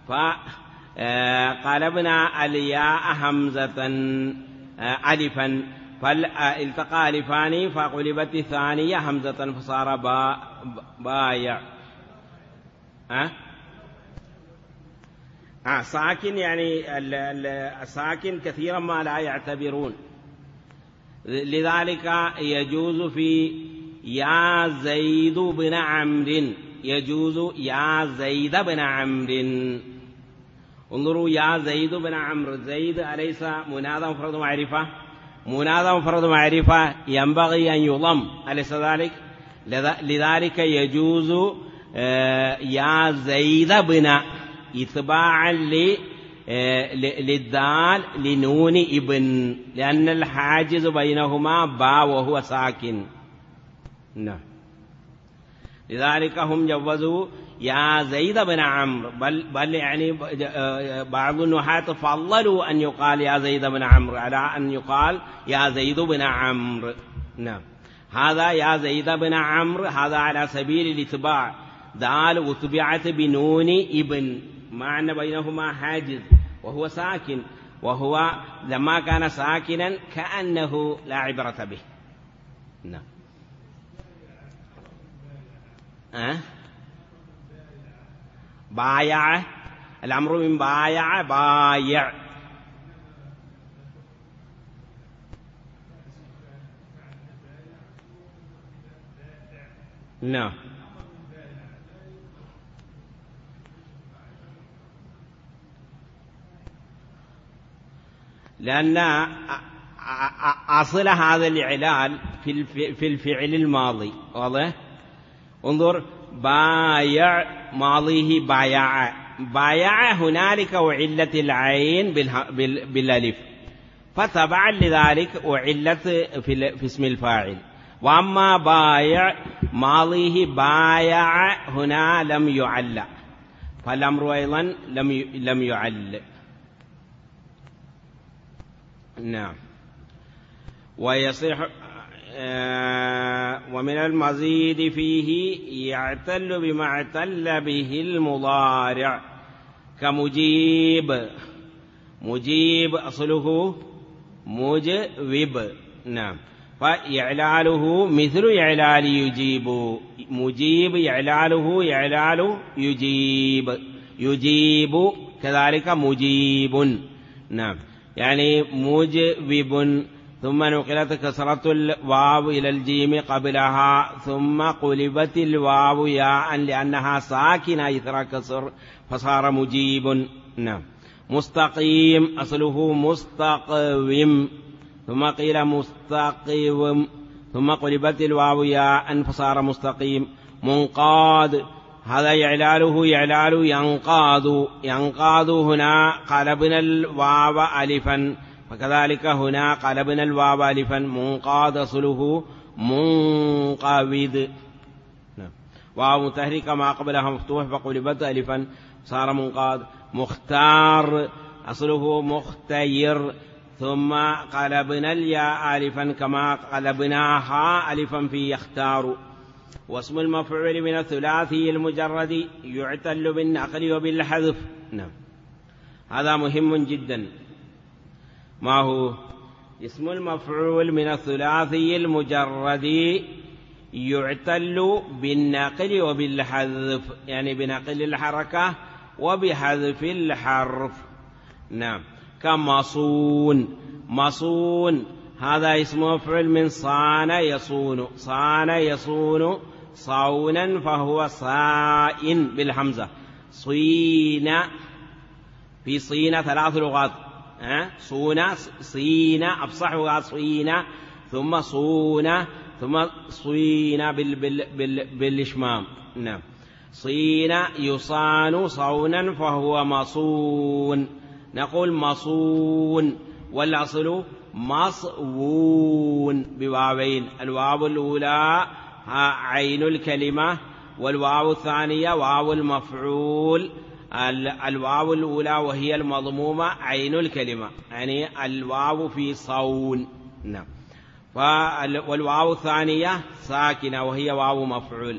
[SPEAKER 1] فقلبنا الياء همزة ألفا فالتقى ألفان فقلبت الثانية همزة فصار بايع. ساكن يعني الساكن كثيرا ما لا يعتبرون، لذلك يجوز في يا زيد بن عمرو، يجوز يا زيد بن عمرو. انظروا يا زيد بن عمرو، زيد أليس منادى مفرد معرفة؟ منادى مفرد معرفة ينبغي أن يضم أليس ذلك؟ لذلك يجوز يا زيد بن إتباعا للدال لنون ابن لأن الحاجز بينهما باء وهو ساكن. نعم، لذلك هم جوزوا يا زيد بن عمرو، بل يعني بعض النحاة فضلوا أن يقال يا زيد بن عمرو على أن يقال يا زيد بن عمرو. نعم، هذا يا زيد بن عمرو هذا على سبيل الاتباع، دال وتبعت بنون ابن معنى بينهما حاجز وهو ساكن، وهو لما كان ساكنا كأنه لا عبرة به. نعم. بايع الأمر من بايع بايع. نعم، لأن أصل هذا الإعلال في الفعل الماضي واضح. انظر بايع ماضيه بايع، بايع هنالك وعلة العين بالالف، فتبعا لذلك وعلت في اسم الفاعل. وأما بايع ماضيه بايع هنا لم يعل، فالأمر أيضا لم يعل. نعم. ويصح ومن المزيد فيه يعتل بما اعتل به المضارع كمجيب، مجيب أصله مجوب. نعم، فإعلاله مثل إعلال يجيب، مجيب إعلاله إعلال يجيب، يجيب كذلك مجيب. نعم، يعني مجوب. ثم نقلت كسرة الواو إلى الجيم قبلها، ثم قلبت الواو ياء لأنها ساكنة إثر كسر فصار مجيب. نعم. مستقيم أصله مستقوم، ثم قيل مستقوم، ثم قلبت الواو ياء فصار مستقيم. منقاد هذا يعلاله يعلال ينقاد، ينقاد هنا قلبنا الواو ألفا فكذلك هنا قلبنا الواو ألفا منقاد أصله منقاذ. واو متحركة ما قبلها مفتوح فقلبت ألفا صار منقاد. مختار أصله مختير ثم قلبنا الياء ألفا كما قلبناها ألفا في يختار. واسم المفعول من الثلاثي المجرد يعتل بالنقل وبالحذف. هذا مهم جدا. ما هو اسم المفعول من الثلاثي المجرد يعتل بالنقل وبالحذف، يعني بنقل الحركة وبحذف الحرف. نعم. كمصون، مصون هذا اسم مفعول من صان يصون، صان يصون صونا فهو صائن بالحمزة. صين، في صين 3 لغات، صون صين أفصحها صين، ثم صون، ثم صين بالإشمام. نعم. صين يصان صونا فهو مصون. نقول مصون والأصل مصوون بواوين، الواو الأولى عين الكلمة، والواو الثانية واو المفعول. الواو الأولى وهي المضمومة عين الكلمة، يعني الواو في صون. نعم. والواو الثانية ساكنة وهي واو مفعول.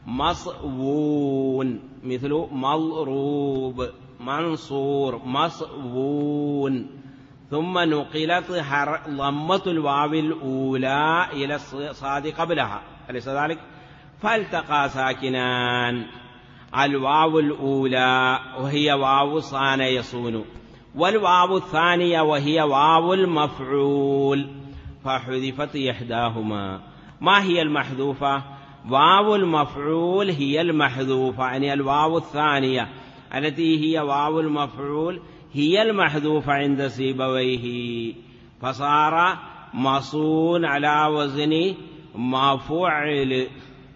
[SPEAKER 1] مصوون مثل مضروب، منصور، مصوون. ثم نقلت ضمة الواو الأولى إلى الصاد قبلها، أليس ذلك؟ فالتقى ساكنان، الواو الأولى وهي واو صان يصون، والواو الثانية وهي واو المفعول، فحذفت إحداهما. ما هي المحذوفة؟ واو المفعول هي المحذوفة، يعني الواو الثانية التي هي واو المفعول هي المحذوفة عند سيبويه، فصار مصون على وزن مفعل.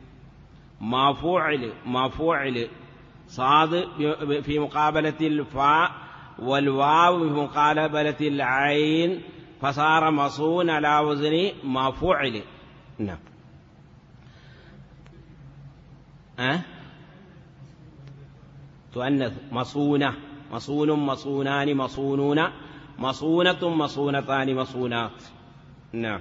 [SPEAKER 1] مفعل صاد في مقابلة الفاء، والواو في مقابلة العين، فصار مصون على وزن مفعل. نعم. تؤنث مصونة، مصون، مصونان، مصونون، مصونة، مصونتان، مصونات. نعم.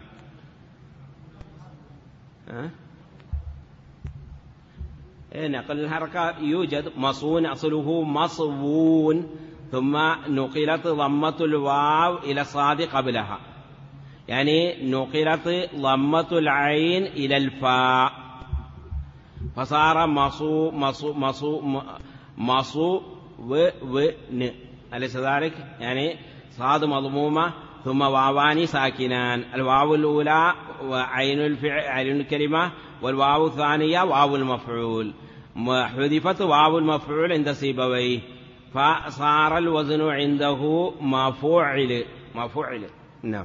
[SPEAKER 1] نقل الحركة يوجد. مصون أصله مصوون، ثم نقلت ضمة الواو إلى الصاد قبلها، يعني نقلت ضمة العين إلى الفاء، فصار مصو مصو مصو مصو ون، أليس ذلك؟ يعني صاد مضمومة ثم واوان ساكنان، الواو الأولى وعين الفعل عين الكلمة، والواو الثانية واو المفعول. حذفت واو المفعول عند سيبويه، فصار الوزن عنده مفعل. مفعل. نعم.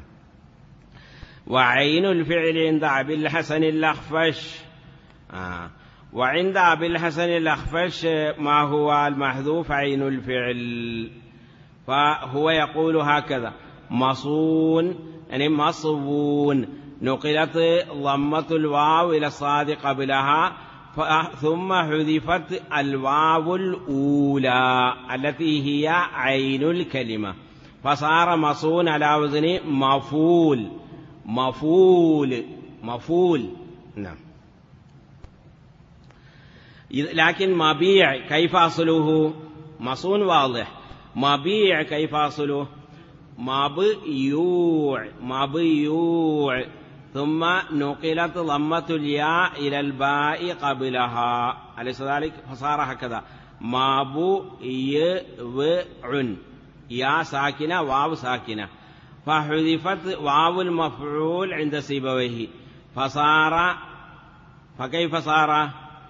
[SPEAKER 1] وعين الفعل عند أبي الحسن الأخفش. وعند أبي الحسن الأخفش ما هو المحذوف؟ عين الفعل، فهو يقول هكذا: مصون يعني مصوون، نقلت ضمة الواو إلى الصاد قبلها، ثم حذفت الواو الأولى التي هي عين الكلمة، فصار مصون على وزن مفول. مفول، مفول. نعم. لكن مبيع كيف أصله؟ مصون واضح. مبيع كيف أصله؟ مبيوع، مبيوع، ثم نقلت ضمة الياء إلى الباء قبلها، أليس ذلك؟ فصار هكذا: مبيوع، يا ساكنة واو ساكنة، فحذفت واو المفعول عند سيبويه، فصار، فكيف صار؟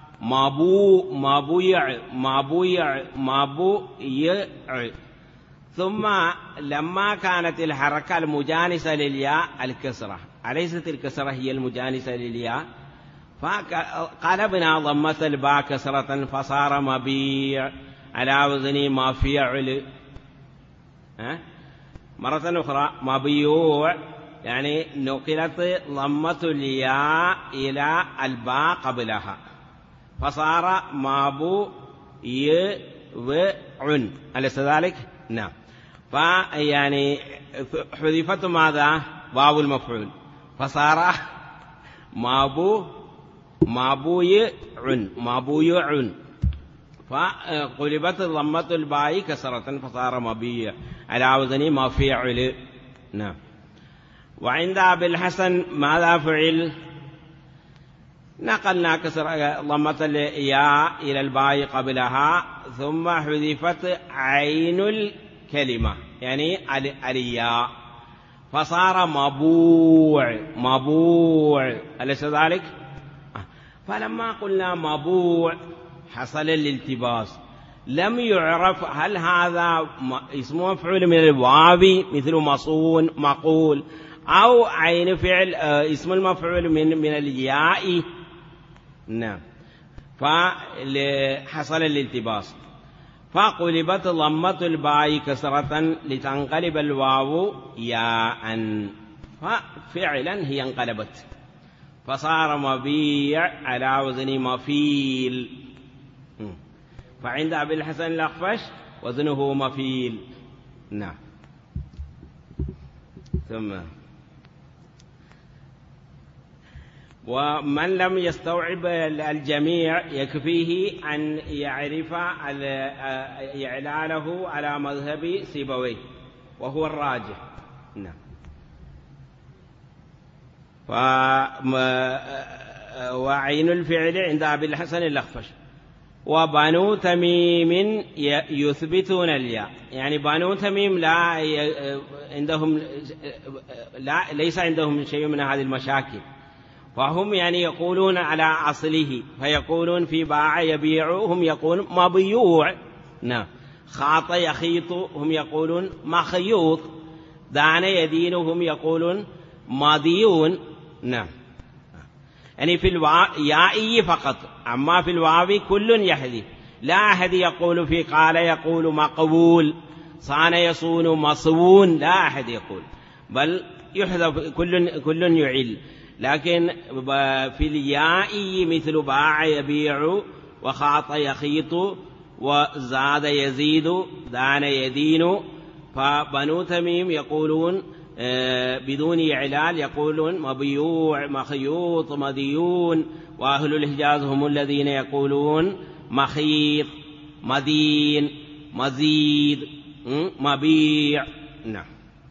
[SPEAKER 1] مبويع، مبويع، مبويع. ثم لما كانت الحركة المجانسة للياء الكسرة، أليست الكسرة هي المجانسة للياء؟ فقلبنا ضمة الباء كسرة، فصار مبيع على وزن مفيعل. مرة أخرى مبيوع يعني نقلت ضمة الياء إلى الباء قبلها فصار مابو يوع، أليس ذلك؟ نعم. فيعني حذفت ماذا؟ واو المفعول فصار مابويع، فقلبت ضمة الباء كسرة فصار مبيع على وزن مفيعل. نعم. وعند أبي الحسن ماذا فعل؟ نقلنا كسر ضمة الياء إلى الباء قبلها ثم حذفت عين الكلمة يعني الياء فصار مبوع أليس ذلك؟ فلما قلنا مبوع حصل الالتباس، لم يعرف هل هذا اسم مفعول من الواو مثل مصون مقول أو عين فعل اسم المفعول من الياء. نعم. فحصل الالتباس فقلبت ضمة الباء كسرة لتنقلب الواو ياء، ففعلا هي انقلبت فصار مبيع على وزن مفيل. فعند أبي الحسن الأخفش وزنه مفيل. نعم. ثم ومن لم يستوعب الجميع يكفيه أن يعرف إعلاله على مذهب سيبويه وهو الراجح. نعم. وعين الفعل عند أبي الحسن الأخفش. وبنو تميم يثبتون الياء، يعني بنو تميم ليس عندهم شيء من هذه المشاكل، فهم يعني يقولون على أصله، فيقولون في باع يبيع هم يقولون مبيوع. نعم. خاط يخيط هم يقولون مخيوط، دان يدين هم يقولون مديون. نعم. يعني في الياء فقط، أما في الواو كل يحذف، لا أحد يقول في قال يقول مقبول، صان يصون مصون، لا أحد يقول، بل يحذف كل يعل. لكن في الياء مثل باع يبيع وخاط يخيط وزاد يزيد دان يدين، فبنو تميم يقولون بدون إعلال يقولون مبيوع مخيوط مديون، وأهل الحجاز هم الذين يقولون مخيط مدين مزيد مبيع. نعم.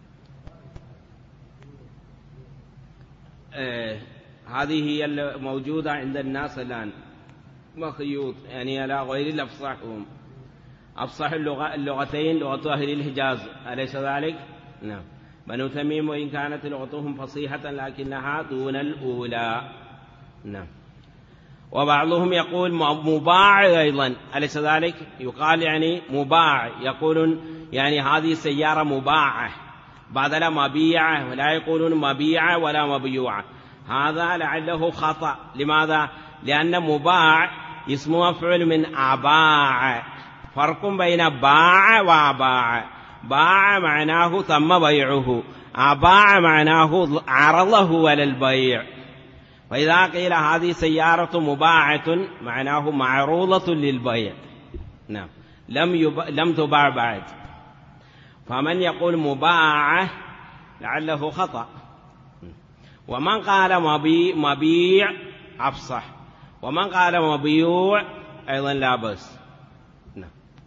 [SPEAKER 1] هذه هي الموجودة عند الناس الآن، مخيوط يعني على غير الأفصحهم، أفصح اللغتين لغة أهل الحجاز، أليس ذلك؟ نعم. بنو تميم وإن كانت لغتهم فصيحة لكنها دون الأولى. نعم. وبعضهم يقول مباع أيضا، أليس ذلك؟ يقال يعني مباع، يقولون يعني هذه السيارة مباعة بدل مبيعة، ولا يقولون مبيعة ولا مبيوعة. هذا لعله خطأ. لماذا؟ لأن مباع اسم مفعول من أباع، فرق بين باع وأباع. باع معناه تم بيعه، أباع معناه عرضه على البيع. فإذا قيل هذه سيارة مباعة معناه معروضة للبيع. نعم. لم تباع بعد. فمن يقول مباعة لعله خطأ. ومن قال مبيع أفصح، ومن قال مبيوع أيضا لا بأس. نعم.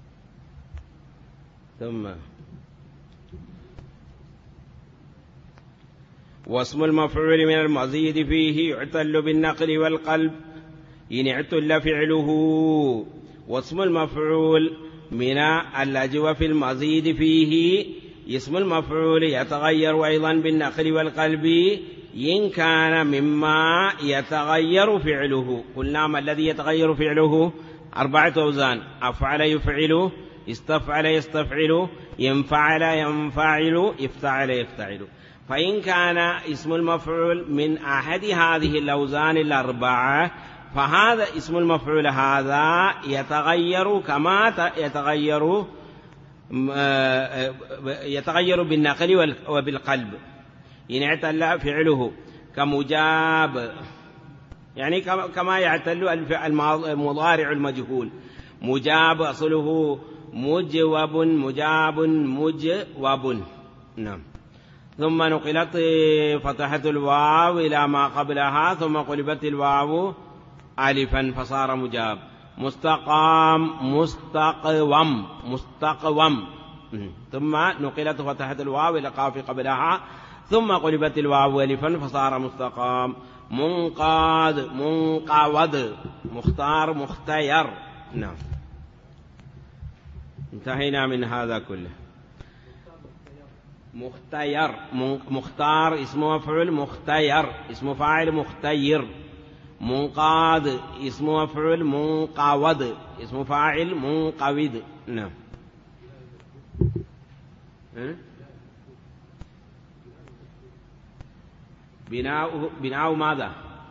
[SPEAKER 1] ثم واسم المفعول من المزيد فيه يعتل بالنقل والقلب إن اعتل فعله. واسم المفعول من الأجوف المزيد فيه اسم المفعول يتغير أيضا بالنقل والقلب إن كان مما يتغير فعله. قلنا ما الذي يتغير فعله؟ 4 أوزان: أفعل يفعل، استفعل يستفعل، ينفعل ينفعل، افتعل يفتعل. فإن كان اسم المفعول من أحد هذه الأوزان 4 فهذا اسم المفعول هذا يتغير كما يتغير يتغير بالنقل وبالقلب، إن اعتل فعله كمجاب، يعني كما يعتل المضارع المجهول. مجاب أصله مجوب، مجاب مجوب. نعم. ثم نقلت فتحة الواو إلى ما قبلها، ثم قلبت الواو ألفا فصار مجاب. مستقام مستقوم مستقوم. ثم نقلت فتحة الواو إلى قاف قبلها، ثم قلبت الواو ألفا فصار مستقام. منقاد منقود. مختار مختير. نعم. انتهينا من هذا كله. مختير، مختار اسم مفعول، مختير اسم فاعل مختير. منقاد اسم مفعول، منقود اسم فاعل منقود. نعم. بناؤه ماذا؟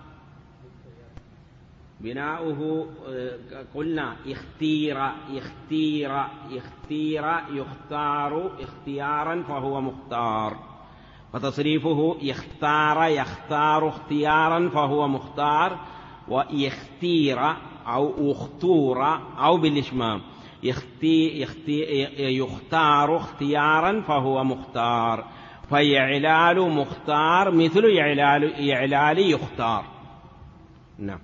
[SPEAKER 1] بناؤه قلنا يختار اختيارا فهو مختار، وتصريفه يختار اختيارا فهو مختار، ويختير أو اختور أو بالإشمام يختار اختيارا فهو مختار. فيعلال مختار مثل يعلال يختار. نعم.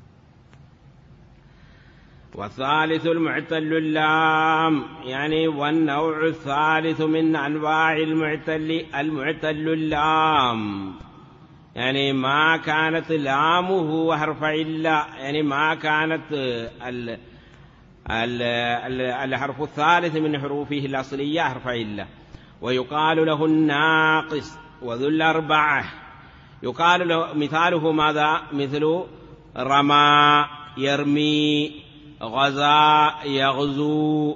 [SPEAKER 1] والثالث المعتل اللام، يعني والنوع الثالث من أنواع المعتل اللام، يعني ما كانت لامه حرف علة، يعني ما كانت الحرف الثالث من حروفه الأصلية حرف علة. ويقال له الناقص وذو الأربعة. يقال له مثاله ماذا؟ مثل رمى يرمي، غزا يغزو،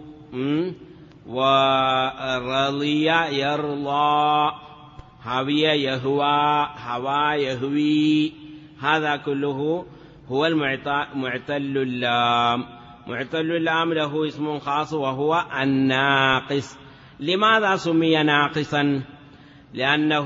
[SPEAKER 1] ورضي يرضى، هوي يهوى، هوى يهوي. هذا كله هو معتل اللام. معتل اللام له اسم خاص وهو الناقص. لماذا سمي ناقصا؟ لأنه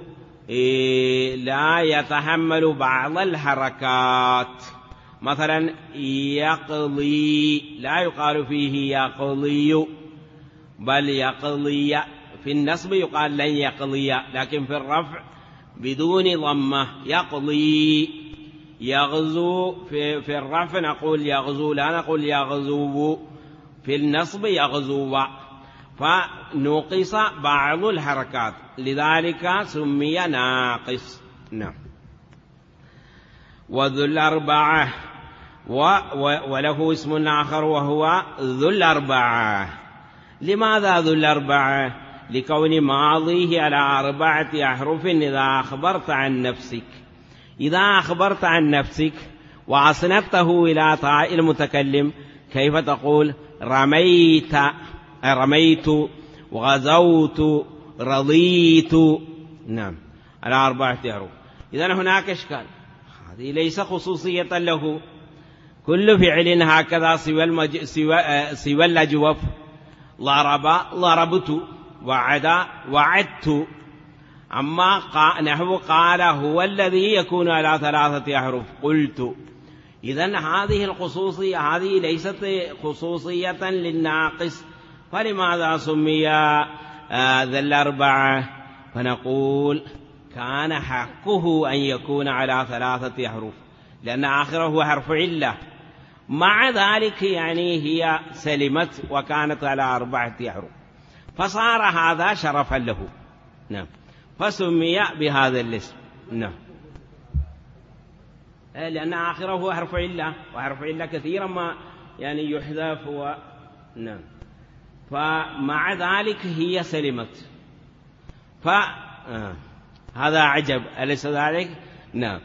[SPEAKER 1] لا يتحمل بعض الحركات. مثلا يقضي لا يقال فيه يقضي بل يقضي. في النصب يقال لن يقضي، لكن في الرفع بدون ضمة يقضي. يغزو في الرفع نقول يغزو، لا نقول يغزو. في النصب يغزو، فنقص بعض الحركات، لذلك سمي ناقص. نعم. وذو الأربعة، وله اسم آخر وهو ذو الأربعة. لماذا ذو الأربعة؟ لكون ماضيه على 4 أحرف. إذا أخبرت عن نفسك، إذا أخبرت عن نفسك وأسندته إلى تاء المتكلم، كيف تقول رميت وغزوت رضيت؟ نعم، على 4 أحرف. إذن هناك إشكال، هذه ليس خصوصية له. كل فعل هكذا سوى الأجوف. ضربت، وعد وعدت. أما نحو قال هو الذي يكون على 3 أحرف قلت. إذن هذه الخصوصية هذه ليست خصوصية للناقص، فلماذا سمي ذا الأربعة؟ فنقول كان حقه أن يكون على 3 أحرف، لأن آخره حرف علة. مع ذلك يعني هي سلمت وكانت على 4 أحرف، فصار هذا شرفا له. نعم، فسمي بهذا الاسم. نعم، لأن آخره حرف علة، وحرف علة كثيرا ما يعني يحذف نعم، فمع ذلك هي سلمت. هذا عجب، أليس ذلك؟ نعم.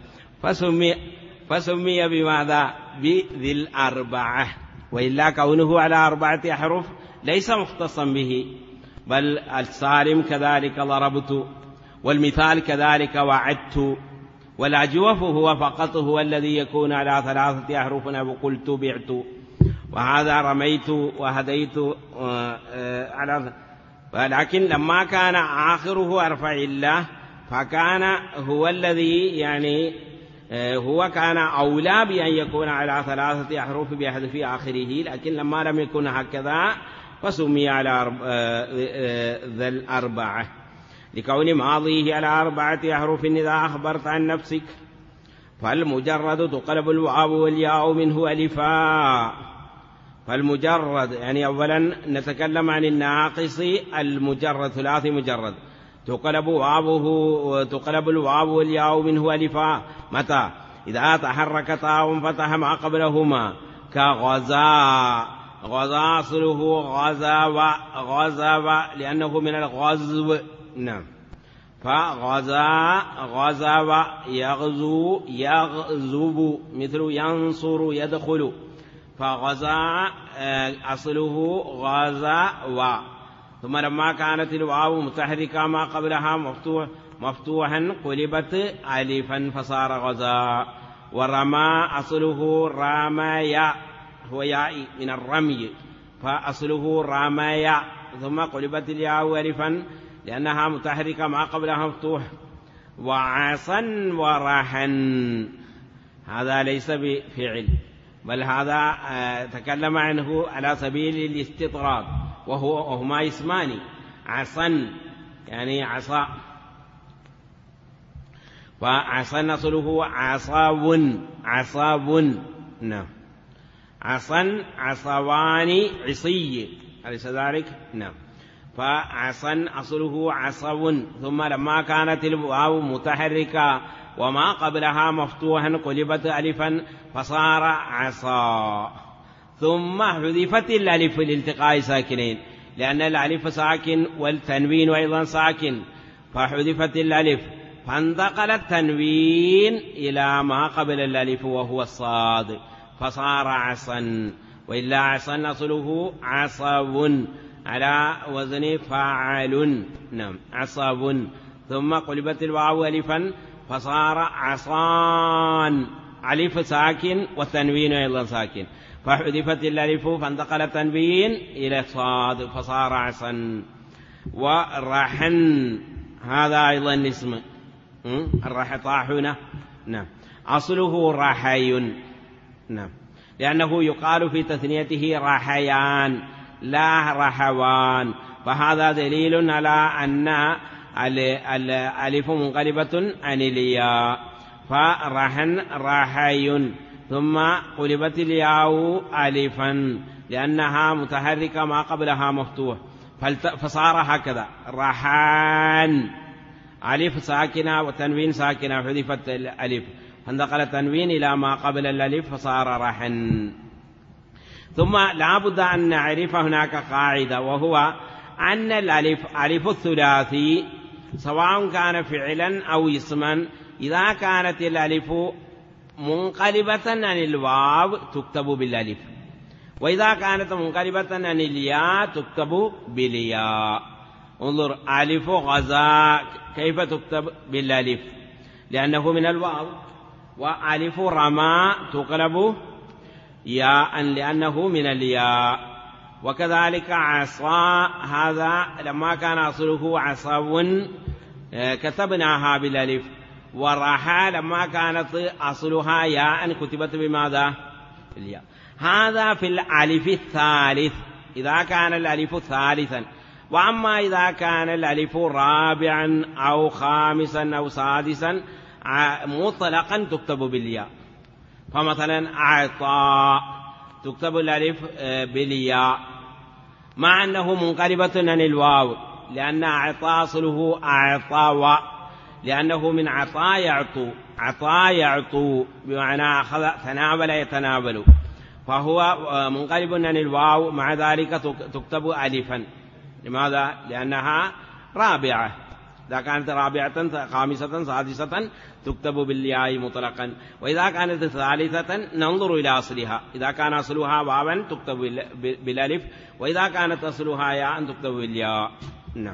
[SPEAKER 1] فسمي بماذا؟ بذي الأربعة. وإلا كونه على 4 أحرف ليس مختصا به، بل السالم كذلك ضربت، والمثال كذلك وعدت، والأجوف هو فقط هو الذي يكون على 3 أحرف، وقلت بعت. وهذا رميت وهديت على، ولكن لما كان آخره أرفع الله فكان هو الذي يعني هو كان أولى بأن يكون على 3 أحرف بحذف آخره، لكن لما لم يكن هكذا فسمي على ذا الأربعة لكون ماضيه على 4 أحرف إذا أخبرت عن نفسك. فالمجرد تقلب الواو والياء منه ألفا. فالمجرد يعني أولا نتكلم عن الناقص المجرد، ثلاثي مجرد، تقلب الواو والياء منه ألفا. متى؟ إذا تحرك تاء فتح ما قبلهما كغزا. غزا أصله غزا لأنه من الغزو. نعم. فغزا يغزو مثل ينصر يدخل. فغزا أصله غزا. ثم لما كانت الواو متحركة ما قبلها مفتوحا قلبت ألفا فصار غزا. ورمى أصله رمايا، هو ياء من الرمي، فأصله رمايا، ثم قلبت الياء ألفا لأنها متحركة ما قبلها مفتوح. وعصا ورحن هذا ليس بفعل، بل هذا تكلم عنه على سبيل الاستطراد، وهما اسمان. عصا يعني عصا، فعصا أصله عصاب. نعم. عصا عصوان عصي، أليس ذلك؟ نعم. فعصا أصله عصو، ثم لما كانت الواو متحركة وما قبلها مفتوحا قلبت ألفا فصار عصا. ثم حذفت الألف لالتقاء ساكنين، لأن الألف ساكن والتنوين أيضا ساكن، فحذفت الألف فانتقل التنوين إلى ما قبل الألف وهو الصاد فصار عصا. وإلا عصا أصله عصب على وزن فاعل. نعم. عصب. ثم قلبت الواو ألفا فصار عصان، ألف ساكن والتنوين أيضا ساكن، فحذفت الألف فانتقل التنوين إلى الصاد فصار عصا. ورحن هذا أيضا اسم طاحنة. نعم. أصله رحي. نعم. لأنه يقال في تثنيته رحيان لا رحوان، فهذا دليل على أن الألف منقلبة عن الياء. فرحن رحي، ثم قلبت الياء ألفا لأنها متحركة ما قبلها مفتوح، فصار هكذا رحان، ألف ساكنة وتنوين ساكنة، حذفت الألف فانتقل التنوين إلى ما قبل الألف فصار رحن. ثم لا بد أن نعرف هناك قاعدة، وهو أن ألف الثلاثي سواء كان فعلا أو اسما، إذا كانت الألف منقلبة عن الواو تكتب بالألف، وإذا كانت منقلبة عن الياء تكتب بالياء. انظر ألف غزا كيف تكتب بالألف لأنه من الواو، وألف رمى تقلب ياء لأنه من الياء. وكذلك عصا هذا لما كان أصله عصو كتبناها بالألف. ورحى لما كانت أصلها ياء كتبت بماذا؟ الياء. هذا في الألف الثالث إذا كان الألف ثالثا. وأما إذا كان الألف رابعا أو خامسا أو سادسا مطلقا تكتب بالياء. فمثلا أعطى تكتب الألف بالياء مع أنه منقلبة عن الواو، لأن أعطى أصله أعطى، لأنه من عطا يعطو، عطا يعطو بمعنى أخذ تناول يتناول، فهو منقلب عن الواو، مع ذلك تكتب ألفا. لماذا؟ لأنها رابعة. إذا كانت رابعة خامسة سادسة تكتب بالياء مطلقا، وإذا كانت ثالثة ننظر إلى أصلها، إذا كان أصلها واوا تكتب بالألف، وإذا كانت أصلها ياء تكتب بالياء. نعم.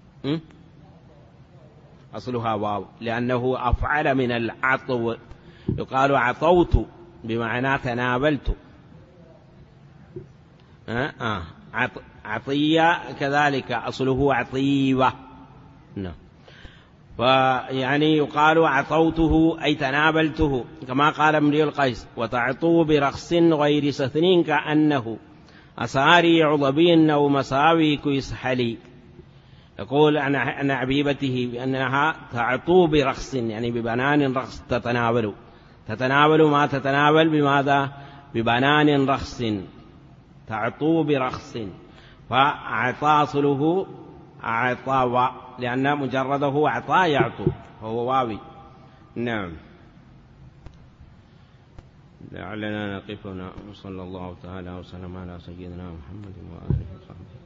[SPEAKER 1] أصلها واو لأنه أفعل من العطو، يقال عطوت بمعنى تناولت. عطية كذلك أصله عطيوة. نعم. فيعني يقال عطوته أي تناولته، كما قال امرئ القيس: وتعطو برخص غير سثن كأنه أصاريع ظبي أو مساوي كيسحلي. يقول عن عبيبته بأنها تعطو برخص، يعني ببنان رخص تتناول ما تتناول بماذا؟ ببنان رخص، تعطو برخص. فعطاصله عطاوى لأن مجرده عطا يعطو فهو واوي. نعم. لعلنا نقفنا. وصلى الله تعالى وسلم على سيدنا محمد وآله وصحبه.